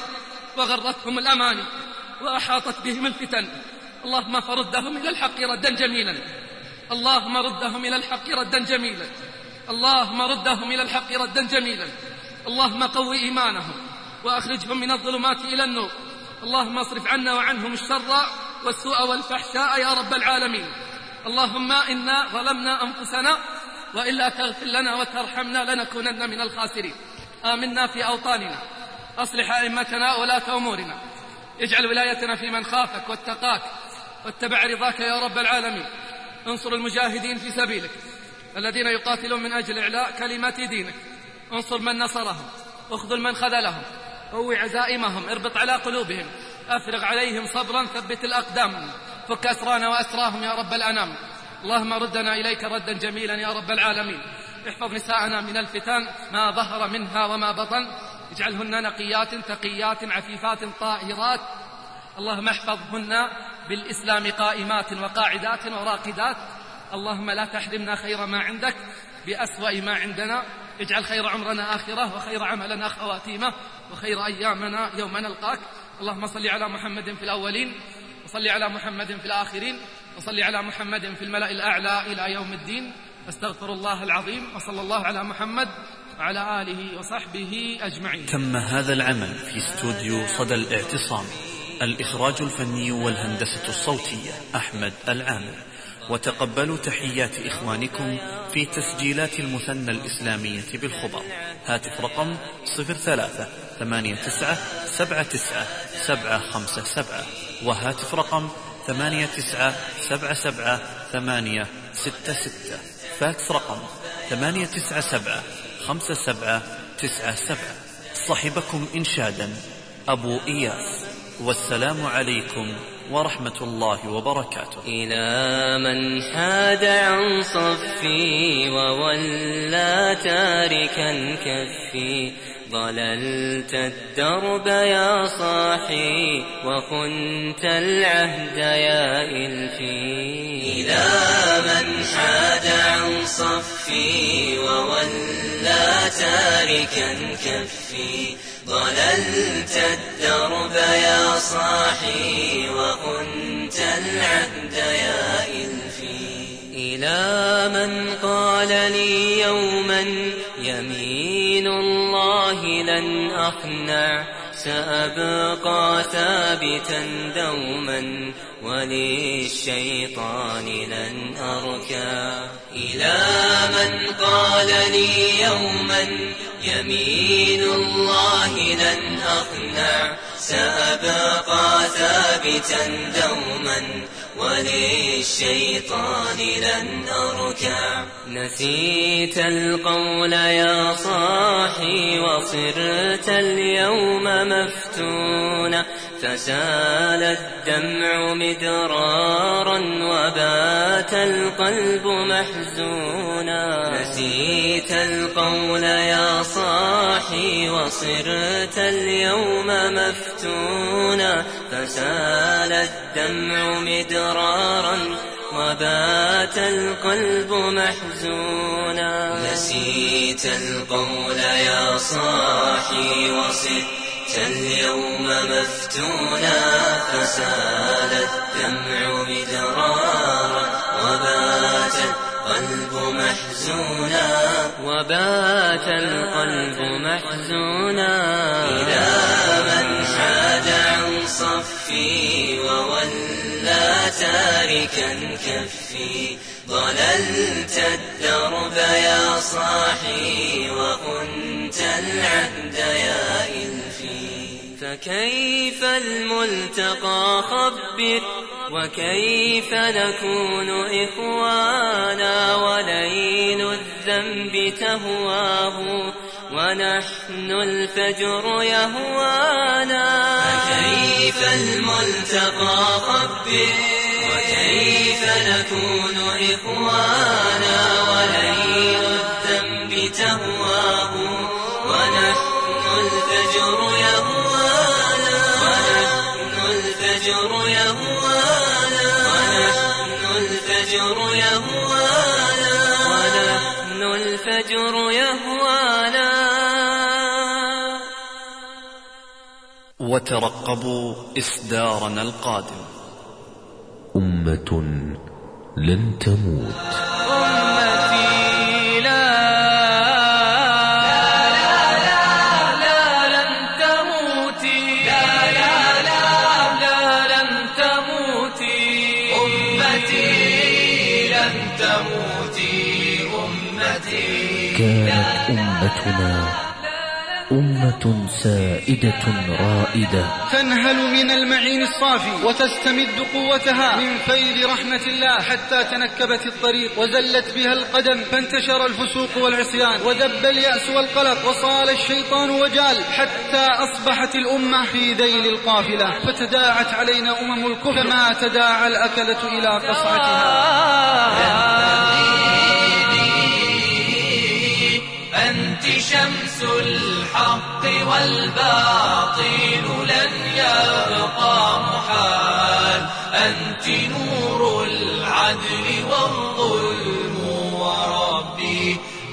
S5: وغرتهم الأماني وأحاطت بهم الفتن. اللهم فردهم إلى الحق ردا جميلا، اللهم ردهم إلى الحق ردا جميلا، اللهم ردهم إلى الحق ردا جميلا. اللهم قو إيمانهم وأخرجهم من الظلمات إلى النور. اللهم اصرف عنا وعنهم الشر والسوء والفحشاء يا رب العالمين. اللهم إنا ظلمنا أنفسنا وإلا تغفر لنا وترحمنا لنكونن من الخاسرين. آمنا في أوطاننا، أصلح أئمتنا ولاة أمورنا، اجعل ولايتنا في من خافك واتقاك واتبع رضاك يا رب العالمين. انصر المجاهدين في سبيلك الذين يقاتلون من أجل إعلاء كلمات دينك. انصر من نصرهم، اخذل من خذلهم، قوي عزائمهم، اربط على قلوبهم، أفرغ عليهم صبرا، ثبت الأقدام، فك أسرانا وأسراهم يا رب الأنام. اللهم ردنا إليك ردا جميلا يا رب العالمين. احفظ نساءنا من الفتن ما ظهر منها وما بطن، اجعلهن نقيات تقيات عفيفات طاهرات. اللهم احفظهن بالإسلام قائمات وقاعدات وراقدات. اللهم لا تحرمنا خير ما عندك بأسوأ ما عندنا. اجعل خير عمرنا آخرة وخير عملنا خواتيمه وخير أيامنا يوم نلقاك. اللهم صل على محمد في الأولين وصل على محمد في الآخرين وصل على محمد في الملأ الأعلى إلى يوم الدين. استغفر الله العظيم وصلى الله على محمد وعلى آله وصحبه أجمعين.
S3: تم هذا العمل في استوديو صدى الاعتصام. الإخراج الفني والهندسة الصوتية أحمد العامر. وتقبلوا تحيات إخوانكم في تسجيلات المثنى الإسلامية بالخبر. هاتف رقم صفر ثلاثة ثمانية تسعة سبعة تسعة سبعة خمسة سبعة وهاتف رقم ثمانية تسعة سبعة سبعة ثمانية ستة ستة. فاكس رقم ثمانية تسعة سبعة خمسة سبعة تسعة سبعة. صاحبكم إنشادا أبو إياس. والسلام عليكم ورحمة الله وبركاته.
S4: إلى من حاد عن صفي وولى تاركا كفي، ضللت الدرب يا صاحي وخنت العهد يا إلفي. إلى من حاد عن صفي وولى تاركا كفي، ضللت الدرب يا صاحي وخنت العهد يا إلفي. إلى من قال لي يوما يمين الله لن أخنع، سأبقى ثابتا دوما وللشيطان لن أركع. إلى من قال لي يوما يمين الله لن أخنع، سأبقى ثابتا دوما وللشيطان لن أركع. نسيت القول يا صاحي وصرت اليوم مفتونا، فسال الدمع مدرارا وبات القلب محزونا. نسيت القول يا صاحي وصرت اليوم مفتونا، فسال الدمع مدرارا وبات القلب محزونا. نسيت القول يا صاحي وصرت اليوم مفتونا، فسال الدمع مدرارا وبات القلب محزونا. وبات القلب محزونا. إلى من حاد عن صفي وولى تاركا كفي، ضللت الدرب يا صاحي وخنت العهد يا إلفي. فكيف الملتقى خبر وكيف نكون إخوانا، وليل الذنب تهواه ونحن الفجر يهوانا. فكيف الملتقى خبر وكيف نكون إخوانا، وليل الذنب تهواه ونحن الفجر يهوانا. ونحن الفجر يهوانا. ونحن الفجر يهوانا. ونحن الفجر يهوانا.
S3: وترقبوا إصدارنا القادم.
S6: أمة لن تموت.
S4: أمتي لا لا لا لا لن تموتي، لا لا لا لا لن تموتي أمتي، لن تموتي أمتي.
S6: كانت أمتنا أمة سائدة رائدة
S7: تنهل من المعين الصافي وتستمد قوتها من فيض رحمة الله، حتى تنكبت الطريق وزلت بها القدم، فانتشر الفسوق والعصيان ودب اليأس والقلق وصال الشيطان وجال، حتى أصبحت الأمة في ذيل القافلة، فتداعت علينا أمم الكفر كما تداعى الأكلة إلى قصعتها.
S4: أنت شمس الحق والباطل لن يبقى محال، أنت نور العدل والظلم وربي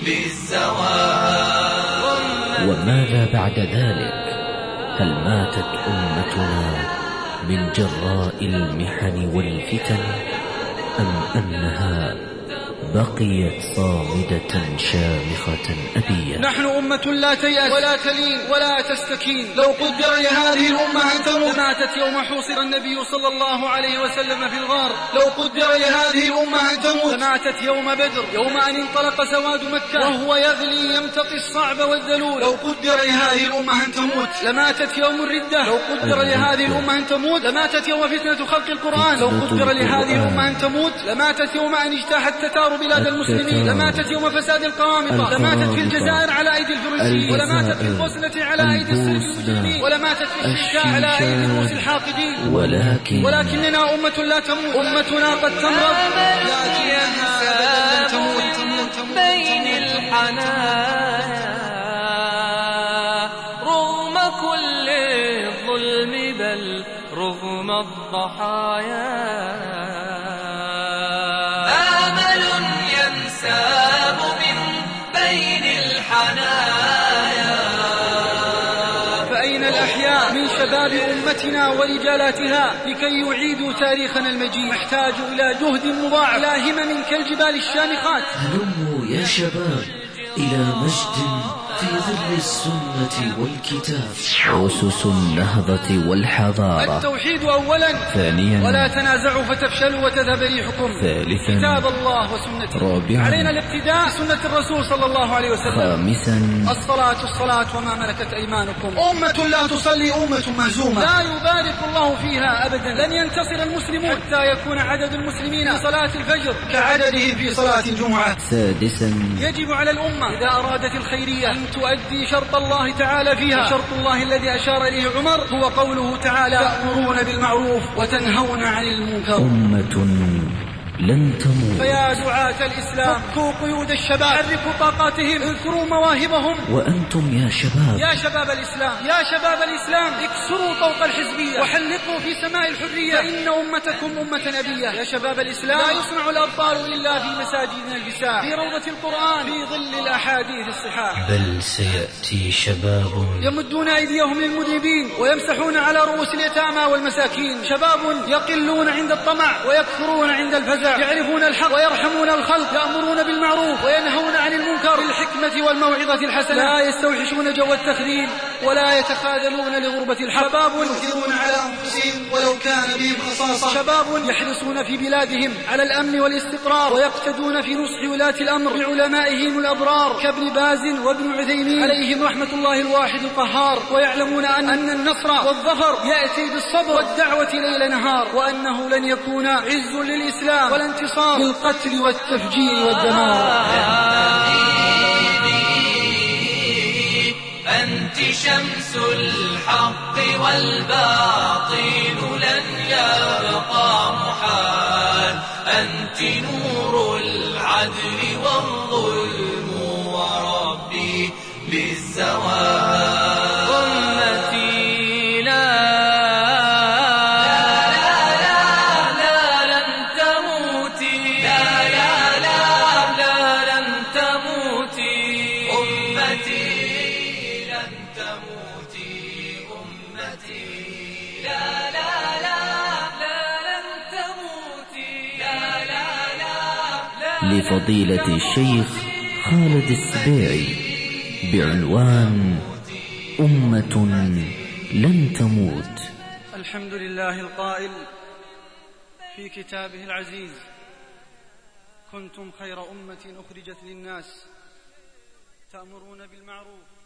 S4: للزوال.
S6: وماذا بعد ذلك؟ هل ماتت أمتنا من جراء المحن والفتن، أم أنها بقيت صامدة شامخة أبية؟
S7: نحن أمة لا تيأس ولا تلين ولا تستكين. لو قدر لهذه الأمة أن تموت ماتت يوم حوصر النبي صلى الله عليه وسلم في الغار. لو قدر لهذه الأمة أن تموت ماتت يوم بدر، يوم أن انطلق سواد مكة وهو يغلي يمتطي الصعب والذلول. لو قدر لهذه الأمة أن تموت لماتت يوم الردة. لو قدر لهذه الأمة أن تموت لماتت يوم فتنة خلق القرآن. لو قدر لهذه الأمة أن تموت لماتت يوم أن اجتاحت التتار بلاد المسلمين. لماتت يوم فساد القرامطة. لماتت في الجزائر على أيدي الفرنسيين، ولماتت في البوسنة على أيدي السلف المسلمين، ولماتت في الشيشاء على أيدي الروس الحاقدين.
S6: ولكن
S7: ولكننا أمة لا تموت. أمتنا قد تمرض لكنها لن تموت بين الحنايا، رغم كل الظلم بل رغم الضحايا. ينساب من بين الحنايا. فأين الأحياء من شباب أمتنا ورجالاتها لكي يعيدوا تاريخنا المجيد؟ محتاج إلى جهد مضاعف، إلى همم كالجبال الشامخات.
S6: هلموا يا شباب إلى مجد في ظل السنة والكتاب، أسس النهضة والحضارة.
S7: التوحيد أولا،
S6: ثانيا
S7: ولا تنازعوا فتفشلوا وتذهب ريحكم،
S6: ثالثا
S7: كتاب الله وسنته،
S6: رابعا
S7: علينا الاقتداء بسنة الرسول صلى الله عليه وسلم،
S6: خامسا
S7: الصلاة الصلاة وما ملكت أيمانكم. أمة لا تصلي أمة مهزومة لا يبارك الله فيها أبدا. لن ينتصر المسلمون حتى يكون عدد المسلمين في صلاة الفجر كعددهم في صلاة الجمعة.
S6: سادسا
S7: يجب على الأمة إذا أرادت الخيرية أن تؤدي شرط الله تعالى فيها. شرط الله الذي أشار إليه عمر هو قوله تعالى: تأمرون بالمعروف وتنهون عن المنكر.
S6: أمة لن تموت.
S7: فيا دعاة الإسلام فكوا قيود الشباب، حركوا طاقاتهم، اذكروا مواهبهم.
S6: وأنتم يا شباب
S7: يا شباب الإسلام يا شباب الإسلام اكسروا طوق الحزبية وحلقوا في سماء الحرية، فإن أمتكم أمة نبية. يا شباب الإسلام لا يصنع الأبطال إلا في مساجدنا البساء، في روضة القرآن، في ظل الأحاديث الصحاح.
S6: بل سيأتي شباب
S7: يمدون أيديهم للمذنبين ويمسحون على رؤوس اليتامى والمساكين. شباب يقلون عند الطمع ويكثرون عند الفزع، يعرفون الحق ويرحمون الخلق، يأمرون بالمعروف وينهون عن المنكر بالحكمة والموعظة الحسنة، لا يستوحشون جو التخذيل ولا يتخاذلون لغربة الحق. شباب يؤثرون على أنفسهم ولو كان بهم خصاصة. شباب يحرصون في بلادهم على الأمن والاستقرار ويقتدون في نصح ولاة الأمر بعلمائهم الأبرار كابن باز وابن عثيمين عليهم رحمة الله الواحد القهار، ويعلمون أن, أن النصر والظفر يأتي بالصبر والدعوة ليل نهار، وأنه لن يكون عز للإسلام ولا انتصار بالقتل والتفجير والدمار.
S4: أنت شمس الحق والباطل لن يبقى محال، أنت نور العدل والظلم وربي للزوال. أمتي لا أمتي لن تموتي أمتي
S6: لفضيلة الشيخ خالد السبيعي بعنوان أمة لن تموت.
S7: الحمد لله القائل في كتابه العزيز: كنتم خير أمة أخرجت للناس تأمرون بالمعروف